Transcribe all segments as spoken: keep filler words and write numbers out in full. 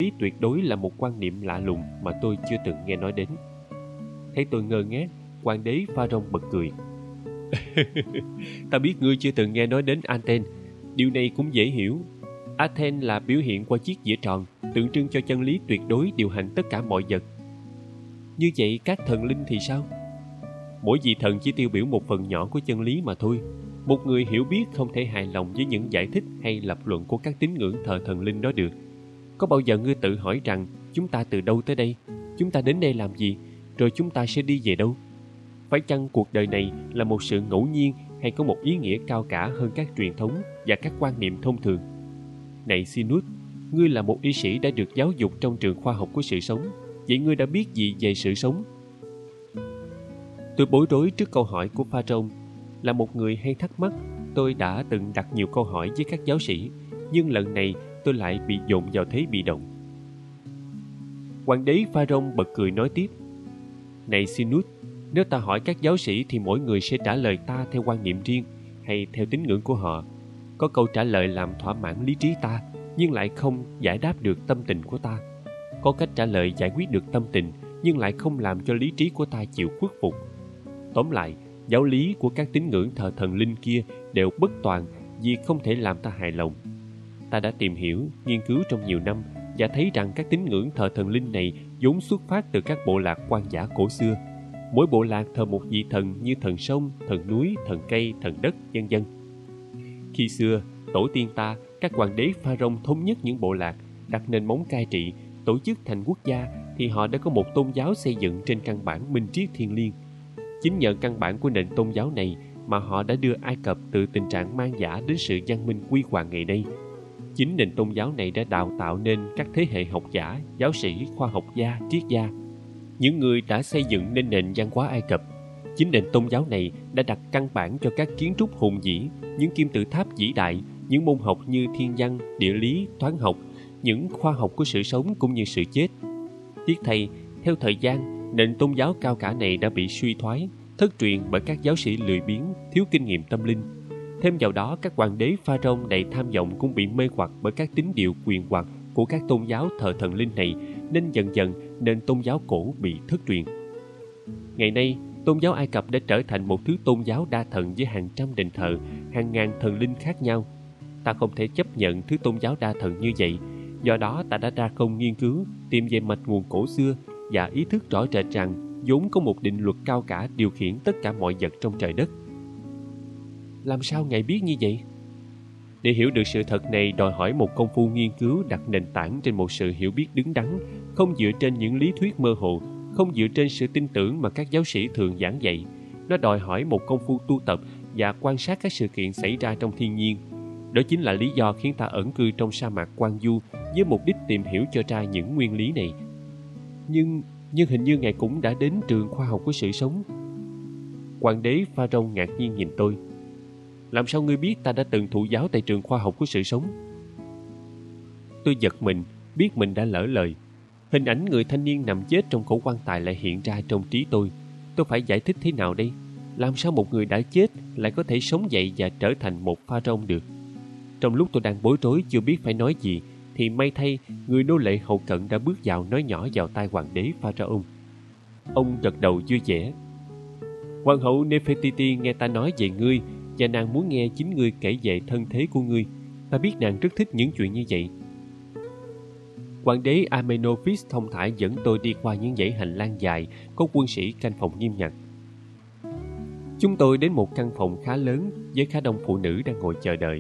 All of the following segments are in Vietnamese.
lý tuyệt đối là một quan niệm lạ lùng mà tôi chưa từng nghe nói đến. Thấy tôi ngơ ngác, hoàng đế Pharaoh bật cười. Ta biết ngươi chưa từng nghe nói đến Athens. Điều này cũng dễ hiểu. Athens là biểu hiện qua chiếc dĩa tròn, tượng trưng cho chân lý tuyệt đối điều hành tất cả mọi vật. Như vậy các thần linh thì sao? Mỗi vị thần chỉ tiêu biểu một phần nhỏ của chân lý mà thôi. Một người hiểu biết không thể hài lòng với những giải thích hay lập luận của các tín ngưỡng thờ thần linh đó được. Có bao giờ ngươi tự hỏi rằng chúng ta từ đâu tới đây? Chúng ta đến đây làm gì? Rồi chúng ta sẽ đi về đâu? Phải chăng cuộc đời này là một sự ngẫu nhiên hay có một ý nghĩa cao cả hơn các truyền thống và các quan niệm thông thường? Này Sinus, ngươi là một y sĩ đã được giáo dục trong trường khoa học của sự sống. Vậy ngươi đã biết gì về sự sống? Tôi bối rối trước câu hỏi của Pharaoh. Là một người hay thắc mắc, tôi đã từng đặt nhiều câu hỏi với các giáo sĩ, nhưng lần này tôi lại bị dồn vào thế bị động. Hoàng đế Pharaoh bật cười nói tiếp. Này Sinus, nếu ta hỏi các giáo sĩ thì mỗi người sẽ trả lời ta theo quan niệm riêng hay theo tín ngưỡng của họ. Có câu trả lời làm thỏa mãn lý trí ta, nhưng lại không giải đáp được tâm tình của ta. Có cách trả lời giải quyết được tâm tình, nhưng lại không làm cho lý trí của ta chịu khuất phục. Tóm lại, giáo lý của các tín ngưỡng thờ thần linh kia đều bất toàn vì không thể làm ta hài lòng. Ta đã tìm hiểu, nghiên cứu trong nhiều năm và thấy rằng các tín ngưỡng thờ thần linh này vốn xuất phát từ các bộ lạc hoang dã cổ xưa. Mỗi bộ lạc thờ một vị thần như thần sông, thần núi, thần cây, thần đất, vân vân. Khi xưa, tổ tiên ta, các hoàng đế Pharaoh thống nhất những bộ lạc, đặt nền móng cai trị, tổ chức thành quốc gia, thì họ đã có một tôn giáo xây dựng trên căn bản minh triết thiêng liêng. Chính nhờ căn bản của nền tôn giáo này mà họ đã đưa Ai Cập từ tình trạng man dã đến sự văn minh huy hoàng ngày nay. Chính nền tôn giáo này đã đào tạo nên các thế hệ học giả, giáo sĩ, khoa học gia, triết gia, những người đã xây dựng nên nền văn hóa Ai Cập. Chính nền tôn giáo này đã đặt căn bản cho các kiến trúc hùng vĩ, những kim tự tháp vĩ đại, những môn học như thiên văn, địa lý, toán học, những khoa học của sự sống cũng như sự chết. Tiếc thay, theo thời gian, nền tôn giáo cao cả này đã bị suy thoái, thất truyền bởi các giáo sĩ lười biếng, thiếu kinh nghiệm tâm linh. Thêm vào đó, các hoàng đế Pharaoh đầy tham vọng cũng bị mê hoặc bởi các tín điều quyền hoặc của các tôn giáo thờ thần linh này, nên dần dần nền tôn giáo cổ bị thất truyền. Ngày nay, tôn giáo Ai Cập đã trở thành một thứ tôn giáo đa thần với hàng trăm đền thờ, hàng ngàn thần linh khác nhau. Ta không thể chấp nhận thứ tôn giáo đa thần như vậy, do đó ta đã ra công nghiên cứu, tìm về mạch nguồn cổ xưa và ý thức rõ rệt rằng vốn có một định luật cao cả điều khiển tất cả mọi vật trong trời đất. Làm sao ngài biết như vậy? Để hiểu được sự thật này đòi hỏi một công phu nghiên cứu đặt nền tảng trên một sự hiểu biết đứng đắn, không dựa trên những lý thuyết mơ hồ, không dựa trên sự tin tưởng mà các giáo sĩ thường giảng dạy. Nó đòi hỏi một công phu tu tập và quan sát các sự kiện xảy ra trong thiên nhiên. Đó chính là lý do khiến ta ẩn cư trong sa mạc Quan Du với mục đích tìm hiểu cho ra những nguyên lý này. Nhưng, nhưng hình như ngài cũng đã đến trường khoa học của sự sống. Hoàng đế Pharaoh ngạc nhiên nhìn tôi. Làm sao ngươi biết ta đã từng thụ giáo tại trường khoa học của sự sống? Tôi giật mình, biết mình đã lỡ lời. Hình ảnh người thanh niên nằm chết trong cổ quan tài lại hiện ra trong trí tôi. Tôi phải giải thích thế nào đây? Làm sao một người đã chết lại có thể sống dậy và trở thành một pharaoh được? Trong lúc tôi đang bối rối chưa biết phải nói gì, thì may thay người nô lệ hậu cận đã bước vào nói nhỏ vào tai hoàng đế Pharaoh. Ông gật đầu vui vẻ. Hoàng hậu Nefertiti nghe ta nói về ngươi, và nàng muốn nghe chính ngươi kể về thân thế của ngươi. Ta biết nàng rất thích những chuyện như vậy. Hoàng đế Amenophis thông thả dẫn tôi đi qua những dãy hành lang dài, có quân sĩ canh phòng nghiêm ngặt. Chúng tôi đến một căn phòng khá lớn với khá đông phụ nữ đang ngồi chờ đợi.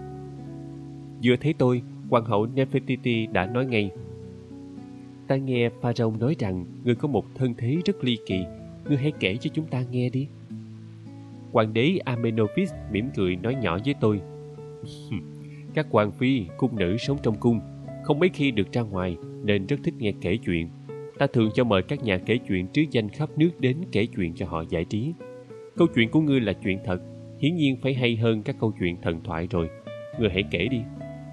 Vừa thấy tôi, hoàng hậu Nefertiti đã nói ngay: Ta nghe Pharaoh nói rằng ngươi có một thân thế rất ly kỳ, ngươi hãy kể cho chúng ta nghe đi. Hoàng đế Amenophis mỉm cười nói nhỏ với tôi: Các hoàng phi, cung nữ sống trong cung không mấy khi được ra ngoài nên rất thích nghe kể chuyện. Ta thường cho mời các nhà kể chuyện trứ danh khắp nước đến kể chuyện cho họ giải trí. Câu chuyện của ngươi là chuyện thật, hiển nhiên phải hay hơn các câu chuyện thần thoại rồi. Ngươi hãy kể đi.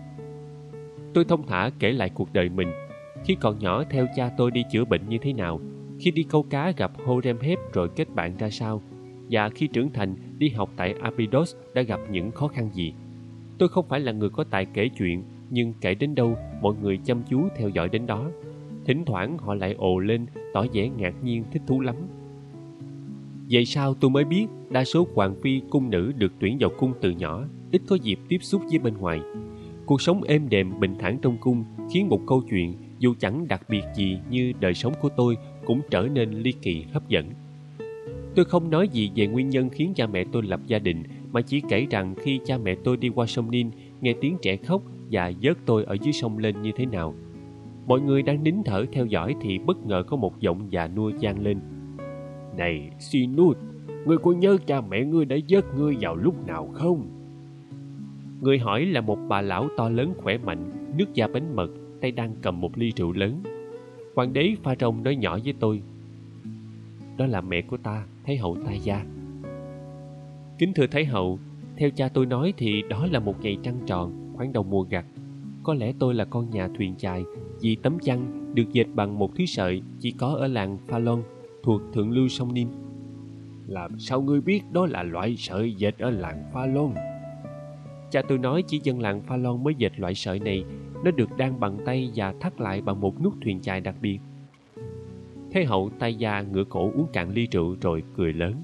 Tôi thông thả kể lại cuộc đời mình. Khi còn nhỏ theo cha tôi đi chữa bệnh như thế nào, khi đi câu cá gặp Horemheb rồi kết bạn ra sao, và khi trưởng thành đi học tại Abydos đã gặp những khó khăn gì. Tôi không phải là người có tài kể chuyện, nhưng kể đến đâu mọi người chăm chú theo dõi đến đó. Thỉnh thoảng họ lại ồ lên, tỏ vẻ ngạc nhiên thích thú lắm. Vậy sao tôi mới biết đa số hoàng phi cung nữ được tuyển vào cung từ nhỏ, ít có dịp tiếp xúc với bên ngoài. Cuộc sống êm đềm bình thản trong cung khiến một câu chuyện dù chẳng đặc biệt gì như đời sống của tôi cũng trở nên ly kỳ hấp dẫn. Tôi không nói gì về nguyên nhân khiến cha mẹ tôi lập gia đình, mà chỉ kể rằng khi cha mẹ tôi đi qua sông Nin, nghe tiếng trẻ khóc và vớt tôi ở dưới sông lên như thế nào. Mọi người đang nín thở theo dõi thì bất ngờ có một giọng già nua vang lên. Này Sinut, ngươi có nhớ cha mẹ ngươi đã vớt ngươi vào lúc nào không? Người hỏi là một bà lão to lớn khỏe mạnh, nước da bánh mật, tay đang cầm một ly rượu lớn. Hoàng đế Pharaoh nói nhỏ với tôi. Đó là mẹ của ta, Thái hậu Tai Gia. Kính thưa Thái hậu, theo cha tôi nói thì đó là một ngày trăng tròn, khoảng đầu mùa gặt. Có lẽ tôi là con nhà thuyền chài, vì tấm chăn được dệt bằng một thứ sợi chỉ có ở làng Phalon, thuộc thượng lưu sông Nin. Làm sao ngươi biết đó là loại sợi dệt ở làng Phalon? Cha tôi nói chỉ dân làng Phalon mới dệt loại sợi này. Nó được đan bằng tay và thắt lại bằng một nút thuyền chài đặc biệt. Thái hậu Tai Gia ngửa cổ uống cạn ly rượu rồi cười lớn.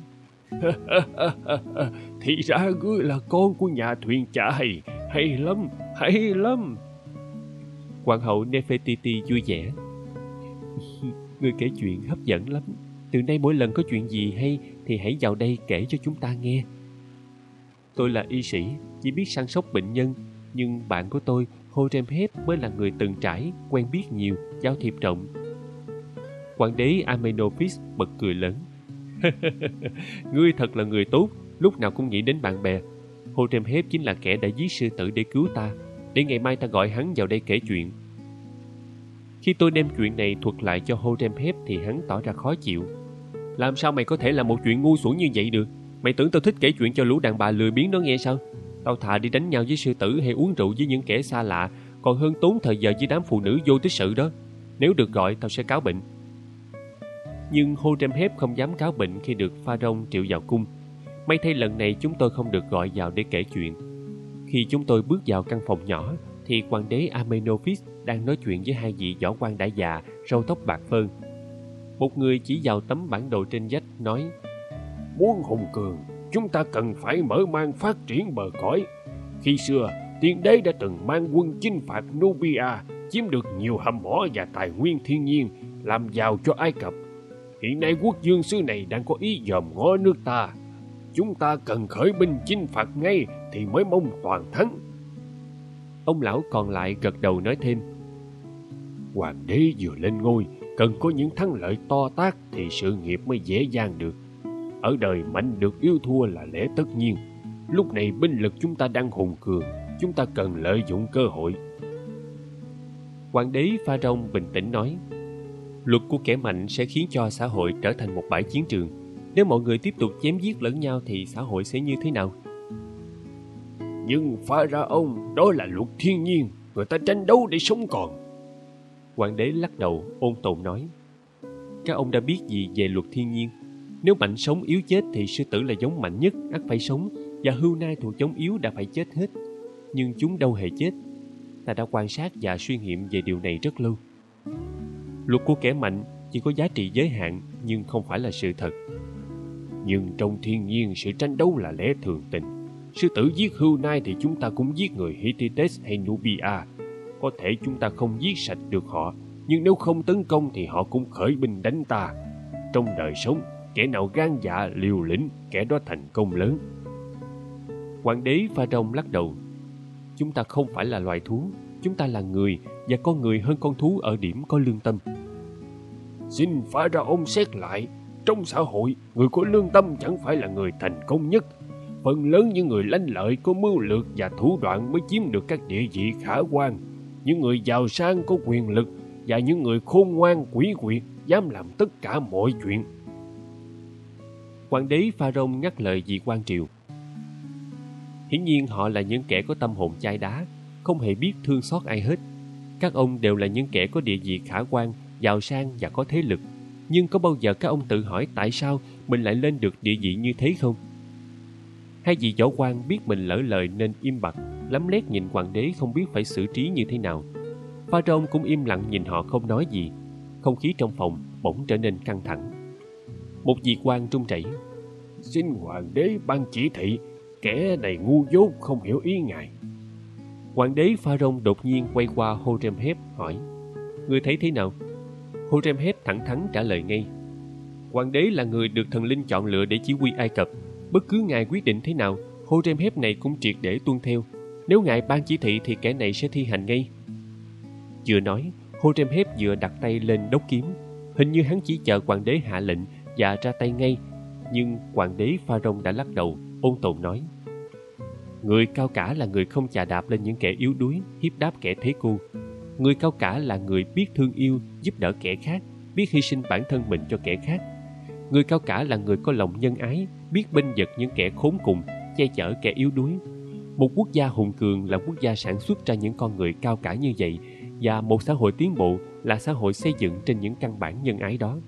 Thì ra ngươi là con của nhà thuyền chài. Hay lắm, hay lắm. Hoàng hậu Nefertiti vui vẻ. Ngươi kể chuyện hấp dẫn lắm. Từ nay mỗi lần có chuyện gì hay thì hãy vào đây kể cho chúng ta nghe. Tôi là y sĩ, chỉ biết săn sóc bệnh nhân, nhưng bạn của tôi, Horemheb, mới là người từng trải, quen biết nhiều, giao thiệp rộng. Hoàng đế Amenophis bật cười lớn. Ngươi thật là người tốt, lúc nào cũng nghĩ đến bạn bè. Horemheb chính là kẻ đã giết sư tử để cứu ta, để ngày mai ta gọi hắn vào đây kể chuyện. Khi tôi đem chuyện này thuật lại cho Horemheb thì hắn tỏ ra khó chịu. Làm sao mày có thể làm một chuyện ngu xuẩn như vậy được? Mày tưởng tao thích kể chuyện cho lũ đàn bà lười biếng đó nghe sao? Tao thà đi đánh nhau với sư tử hay uống rượu với những kẻ xa lạ, còn hơn tốn thời giờ với đám phụ nữ vô tích sự đó. Nếu được gọi, tao sẽ cáo bệnh. Nhưng Horemheb không dám cáo bệnh khi được Pharaoh triệu vào cung. May thay lần này chúng tôi không được gọi vào để kể chuyện. Khi chúng tôi bước vào căn phòng nhỏ, thì hoàng đế Amenophis đang nói chuyện với hai vị võ quan đã già, râu tóc bạc phơ. Một người chỉ vào tấm bản đồ trên vách nói: Muốn hùng cường, chúng ta cần phải mở mang phát triển bờ cõi. Khi xưa, tiên đế đã từng mang quân chinh phạt Nubia, chiếm được nhiều hầm mỏ và tài nguyên thiên nhiên, làm giàu cho Ai Cập. Hiện nay quốc vương xứ này đang có ý dòm ngó nước ta. Chúng ta cần khởi binh chinh phạt ngay thì mới mong toàn thắng. Ông lão còn lại gật đầu nói thêm: Hoàng đế vừa lên ngôi, cần có những thắng lợi to tát thì sự nghiệp mới dễ dàng được. Ở đời mạnh được yếu thua là lẽ tất nhiên. Lúc này binh lực chúng ta đang hùng cường, chúng ta cần lợi dụng cơ hội. Hoàng đế Pharaoh bình tĩnh nói: Luật của kẻ mạnh sẽ khiến cho xã hội trở thành một bãi chiến trường. Nếu mọi người tiếp tục chém giết lẫn nhau thì xã hội sẽ như thế nào? Nhưng Pharaoh, đó là luật thiên nhiên, người ta tranh đấu để sống còn. Hoàng đế lắc đầu ôn tồn nói: Các ông đã biết gì về luật thiên nhiên? Nếu mạnh sống yếu chết thì sư tử là giống mạnh nhất, ắt phải sống, và hươu nai thuộc giống yếu đã phải chết hết. Nhưng chúng đâu hề chết. Ta đã quan sát và suy nghiệm về điều này rất lâu. Luật của kẻ mạnh chỉ có giá trị giới hạn, nhưng không phải là sự thật. Nhưng trong thiên nhiên, sự tranh đấu là lẽ thường tình. Sư tử giết hươu nai thì chúng ta cũng giết người Hittites hay Nubia. Có thể chúng ta không giết sạch được họ, nhưng nếu không tấn công thì họ cũng khởi binh đánh ta. Trong đời sống, kẻ nào gan dạ liều lĩnh, kẻ đó thành công lớn. Hoàng đế Pharaoh lắc đầu: Chúng ta không phải là loài thú, chúng ta là người, và con người hơn con thú ở điểm có lương tâm. Xin Pharaoh xét lại, trong xã hội, người có lương tâm chẳng phải là người thành công nhất. Phần lớn những người lanh lợi, có mưu lược và thủ đoạn mới chiếm được các địa vị khả quan. Những người giàu sang có quyền lực và những người khôn ngoan quỷ quyệt dám làm tất cả mọi chuyện. Hoàng đế Pharaoh ngắt lời vị quan triều: Hiển nhiên họ là những kẻ có tâm hồn chai đá, không hề biết thương xót ai hết. Các ông đều là những kẻ có địa vị khả quan, giàu sang và có thế lực. Nhưng có bao giờ các ông tự hỏi tại sao mình lại lên được địa vị như thế không? Hai vị võ quan biết mình lỡ lời nên im bặt. lấm lét nhìn hoàng đế không biết phải xử trí như thế nào. Pharaoh cũng im lặng nhìn họ không nói gì. Không khí trong phòng bỗng trở nên căng thẳng. Một vị quan run rẩy: "Xin hoàng đế ban chỉ thị, kẻ này ngu dốt không hiểu ý ngài." Hoàng đế Pharaoh đột nhiên quay qua Horemheb hỏi: "Ngươi thấy thế nào?" Horemheb thẳng thắn trả lời ngay: "Hoàng đế là người được thần linh chọn lựa để chỉ huy Ai Cập. Bất cứ ngài quyết định thế nào, Horemheb này cũng triệt để tuân theo. Nếu ngài ban chỉ thị thì kẻ này sẽ thi hành ngay." Vừa nói, Horemheb vừa đặt tay lên đốc kiếm. Hình như hắn chỉ chờ hoàng đế hạ lệnh và ra tay ngay. Nhưng hoàng đế Pharaoh đã lắc đầu, ôn tồn nói: "Người cao cả là người không chà đạp lên những kẻ yếu đuối, hiếp đáp kẻ thế cô. Người cao cả là người biết thương yêu, giúp đỡ kẻ khác, biết hy sinh bản thân mình cho kẻ khác. Người cao cả là người có lòng nhân ái, biết bênh vực những kẻ khốn cùng, che chở kẻ yếu đuối. Một quốc gia hùng cường là quốc gia sản xuất ra những con người cao cả như vậy, và một xã hội tiến bộ là xã hội xây dựng trên những căn bản nhân ái đó."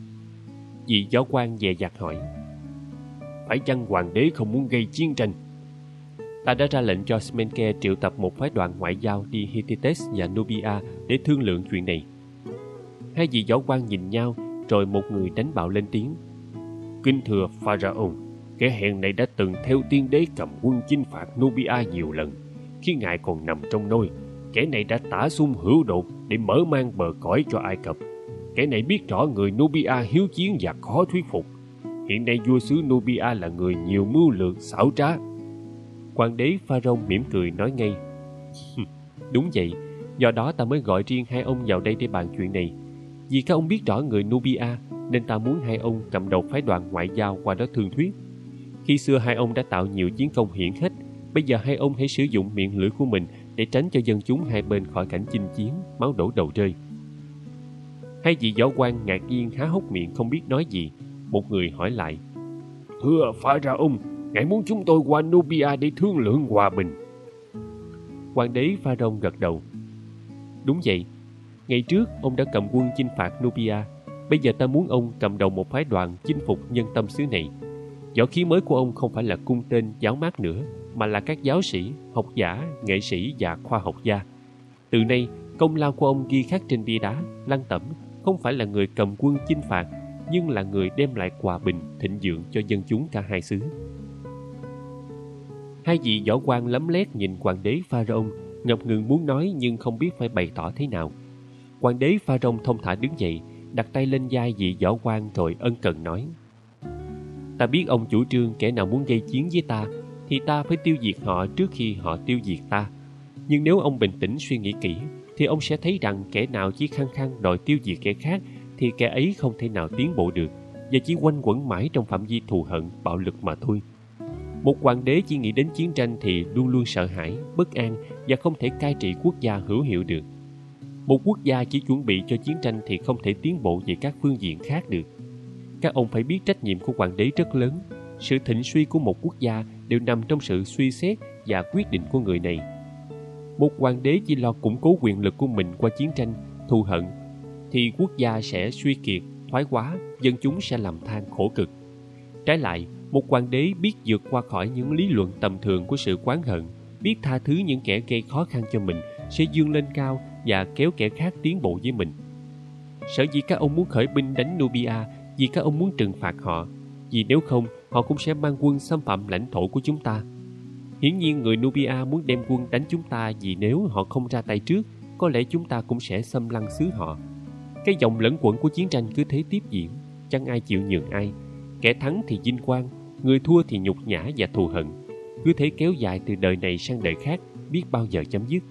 Vị giáo quan dè dặt hỏi: "Phải chăng hoàng đế không muốn gây chiến tranh?" "Ta đã ra lệnh cho Smenke triệu tập một phái đoàn ngoại giao đi Hittites và Nubia để thương lượng chuyện này." Hai vị giáo quan nhìn nhau, rồi một người đánh bạo lên tiếng: "Kính thưa Pharaoh, kẻ hèn này đã từng theo tiên đế cầm quân chinh phạt Nubia nhiều lần. Khi ngài còn nằm trong nôi, kẻ này đã tả xung hữu đột để mở mang bờ cõi cho Ai Cập. Kẻ này biết rõ người Nubia hiếu chiến và khó thuyết phục. Hiện nay vua xứ Nubia là người nhiều mưu lược xảo trá." Hoàng đế Pharaoh mỉm cười nói ngay: "Đúng vậy, do đó ta mới gọi riêng hai ông vào đây để bàn chuyện này. Vì các ông biết rõ người Nubia, nên ta muốn hai ông cầm đầu phái đoàn ngoại giao qua đó thương thuyết. Khi xưa hai ông đã tạo nhiều chiến công hiển hách, bây giờ hai ông hãy sử dụng miệng lưỡi của mình để tránh cho dân chúng hai bên khỏi cảnh chinh chiến, máu đổ đầu rơi." Hai vị võ quan ngạc nhiên há hốc miệng không biết nói gì. Một người hỏi lại: "Thưa Pharaoh, ngài muốn chúng tôi qua Nubia để thương lượng hòa bình?" Hoàng đế Pharaoh gật đầu: "Đúng vậy. Ngày trước ông đã cầm quân chinh phạt Nubia. Bây giờ ta muốn ông cầm đầu một phái đoàn chinh phục nhân tâm xứ này. Võ khí mới của ông không phải là cung tên giáo mát nữa, mà là các giáo sĩ, học giả, nghệ sĩ và khoa học gia. Từ nay, công lao của ông ghi khắc trên bia đá, lăng tẩm, không phải là người cầm quân chinh phạt, nhưng là người đem lại hòa bình, thịnh vượng cho dân chúng cả hai xứ." Hai vị võ quan lấm lét nhìn hoàng đế Pharaoh, ngập ngừng muốn nói nhưng không biết phải bày tỏ thế nào. Hoàng đế Pharaoh thông thả đứng dậy, đặt tay lên vai vị võ quan rồi ân cần nói: "Ta biết ông chủ trương kẻ nào muốn gây chiến với ta thì ta phải tiêu diệt họ trước khi họ tiêu diệt ta. Nhưng nếu ông bình tĩnh suy nghĩ kỹ thì ông sẽ thấy rằng kẻ nào chỉ khăng khăng đòi tiêu diệt kẻ khác thì kẻ ấy không thể nào tiến bộ được và chỉ quanh quẩn mãi trong phạm vi thù hận, bạo lực mà thôi. Một hoàng đế chỉ nghĩ đến chiến tranh thì luôn luôn sợ hãi, bất an và không thể cai trị quốc gia hữu hiệu được. Một quốc gia chỉ chuẩn bị cho chiến tranh thì không thể tiến bộ về các phương diện khác được. Các ông phải biết trách nhiệm của hoàng đế rất lớn. Sự thịnh suy của một quốc gia đều nằm trong sự suy xét và quyết định của người này. Một hoàng đế chỉ lo củng cố quyền lực của mình qua chiến tranh, thù hận, thì quốc gia sẽ suy kiệt, thoái hóa, dân chúng sẽ lầm than khổ cực. Trái lại, một hoàng đế biết vượt qua khỏi những lý luận tầm thường của sự oán hận, biết tha thứ những kẻ gây khó khăn cho mình, sẽ vươn lên cao và kéo kẻ khác tiến bộ với mình. Sở dĩ các ông muốn khởi binh đánh Nubia vì các ông muốn trừng phạt họ, vì nếu không họ cũng sẽ mang quân xâm phạm lãnh thổ của chúng ta. Hiển nhiên người Nubia muốn đem quân đánh chúng ta vì nếu họ không ra tay trước, có lẽ chúng ta cũng sẽ xâm lăng xứ họ. Cái dòng lẫn quẩn của chiến tranh cứ thế tiếp diễn, chẳng ai chịu nhường ai. Kẻ thắng thì vinh quang, người thua thì nhục nhã và thù hận. Cứ thế kéo dài từ đời này sang đời khác, biết bao giờ chấm dứt.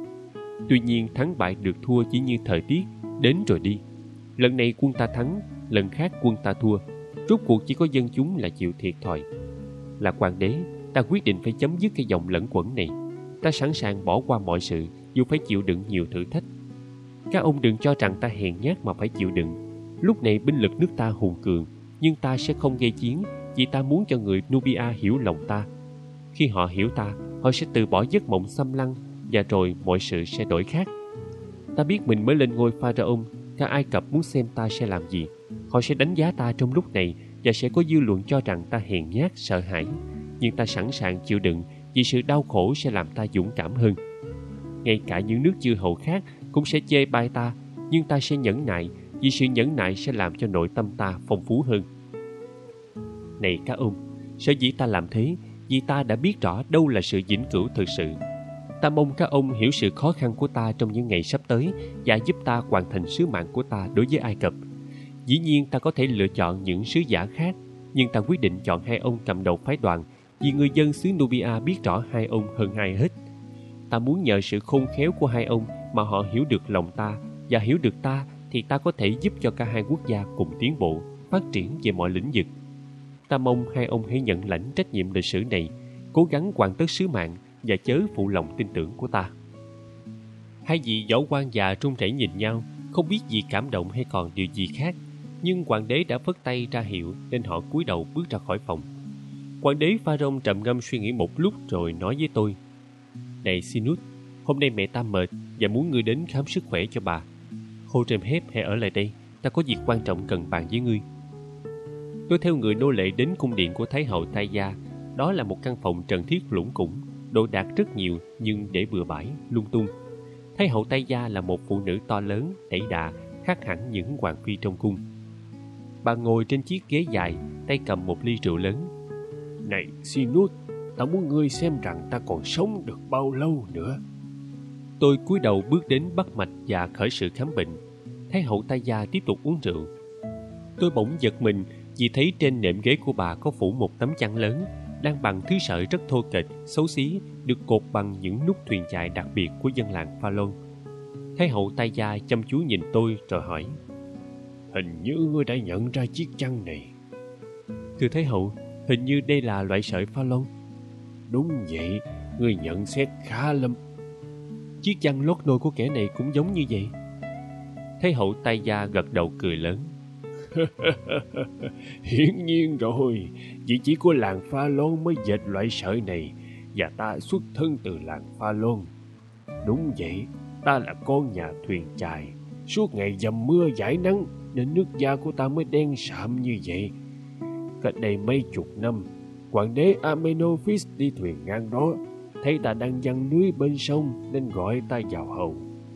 Tuy nhiên thắng bại được thua chỉ như thời tiết, đến rồi đi. Lần này quân ta thắng, lần khác quân ta thua. Rốt cuộc chỉ có dân chúng là chịu thiệt thòi. Là hoàng đế, ta quyết định phải chấm dứt cái dòng lẫn quẩn này. Ta sẵn sàng bỏ qua mọi sự, dù phải chịu đựng nhiều thử thách. Các ông đừng cho rằng ta hèn nhát mà phải chịu đựng. Lúc này binh lực nước ta hùng cường, nhưng ta sẽ không gây chiến vì ta muốn cho người Nubia hiểu lòng ta. Khi họ hiểu ta, họ sẽ từ bỏ giấc mộng xâm lăng và rồi mọi sự sẽ đổi khác. Ta biết mình mới lên ngôi Pharaoh, cả Ai Cập muốn xem ta sẽ làm gì. Họ sẽ đánh giá ta trong lúc này và sẽ có dư luận cho rằng ta hèn nhát, sợ hãi. Nhưng ta sẵn sàng chịu đựng vì sự đau khổ sẽ làm ta dũng cảm hơn. Ngay cả những nước chư hầu khác cũng sẽ chê bai ta, nhưng ta sẽ nhẫn nại, vì sự nhẫn nại sẽ làm cho nội tâm ta phong phú hơn. Này các ông, sở dĩ ta làm thế, vì ta đã biết rõ đâu là sự vĩnh cửu thực sự. Ta mong các ông hiểu sự khó khăn của ta trong những ngày sắp tới và giúp ta hoàn thành sứ mạng của ta đối với Ai Cập. Dĩ nhiên ta có thể lựa chọn những sứ giả khác, nhưng ta quyết định chọn hai ông cầm đầu phái đoàn vì người dân xứ Nubia biết rõ hai ông hơn ai hết. Ta muốn nhờ sự khôn khéo của hai ông mà họ hiểu được lòng ta, và hiểu được ta thì ta có thể giúp cho cả hai quốc gia cùng tiến bộ, phát triển về mọi lĩnh vực. Ta mong hai ông hãy nhận lãnh trách nhiệm lịch sử này, cố gắng hoàn tất sứ mạng và chớ phụ lòng tin tưởng của ta. Hai vị võ quan già run rẩy nhìn nhau, không biết gì cảm động hay còn điều gì khác, nhưng hoàng đế đã phất tay ra hiệu nên họ cúi đầu bước ra khỏi phòng. Hoàng đế Pharaoh trầm ngâm suy nghĩ một lúc rồi nói với tôi: Này Sinus, hôm nay mẹ ta mệt và muốn ngươi đến khám sức khỏe cho bà. Horemheb hãy ở lại đây, ta có việc quan trọng cần bàn với ngươi. Tôi theo người nô lệ đến cung điện của Thái hậu Taya. Đó là một căn phòng trần thiết lủng củng, đồ đạc rất nhiều nhưng để bừa bãi, lung tung. Thái hậu Taya là một phụ nữ to lớn, đẩy đà, khác hẳn những hoàng phi trong cung. Bà ngồi trên chiếc ghế dài, tay cầm một ly rượu lớn. Này Sinus, ta muốn ngươi xem rằng ta còn sống được bao lâu nữa. Tôi cúi đầu bước đến bắt mạch và khởi sự khám bệnh. Thái hậu Taya tiếp tục uống rượu. Tôi bỗng giật mình vì thấy trên nệm ghế của bà có phủ một tấm chăn lớn, đang bằng thứ sợi rất thô kệch, xấu xí, được cột bằng những nút thuyền chài đặc biệt của dân làng Phalon. Thái hậu Taya chăm chú nhìn tôi rồi hỏi: Hình như ngươi đã nhận ra chiếc chăn này. Thưa Thái hậu, hình như đây là loại sợi Phalon. Đúng vậy, ngươi nhận xét khá lắm. Chiếc chăn lót nôi của kẻ này cũng giống như vậy. Thái hậu Taya gật đầu cười lớn. Hiển nhiên rồi, vì chỉ có làng Phalon mới dệt loại sợi này, và ta xuất thân từ làng Phalon. Đúng vậy, ta là con nhà thuyền chài, suốt ngày dầm mưa dãi nắng nên nước da của ta mới đen sạm như vậy. Cách đây mấy chục năm, hoàng đế Amenophis đi thuyền ngang đó, thấy ta đang giăng lưới bên sông nên gọi ta vào hầu.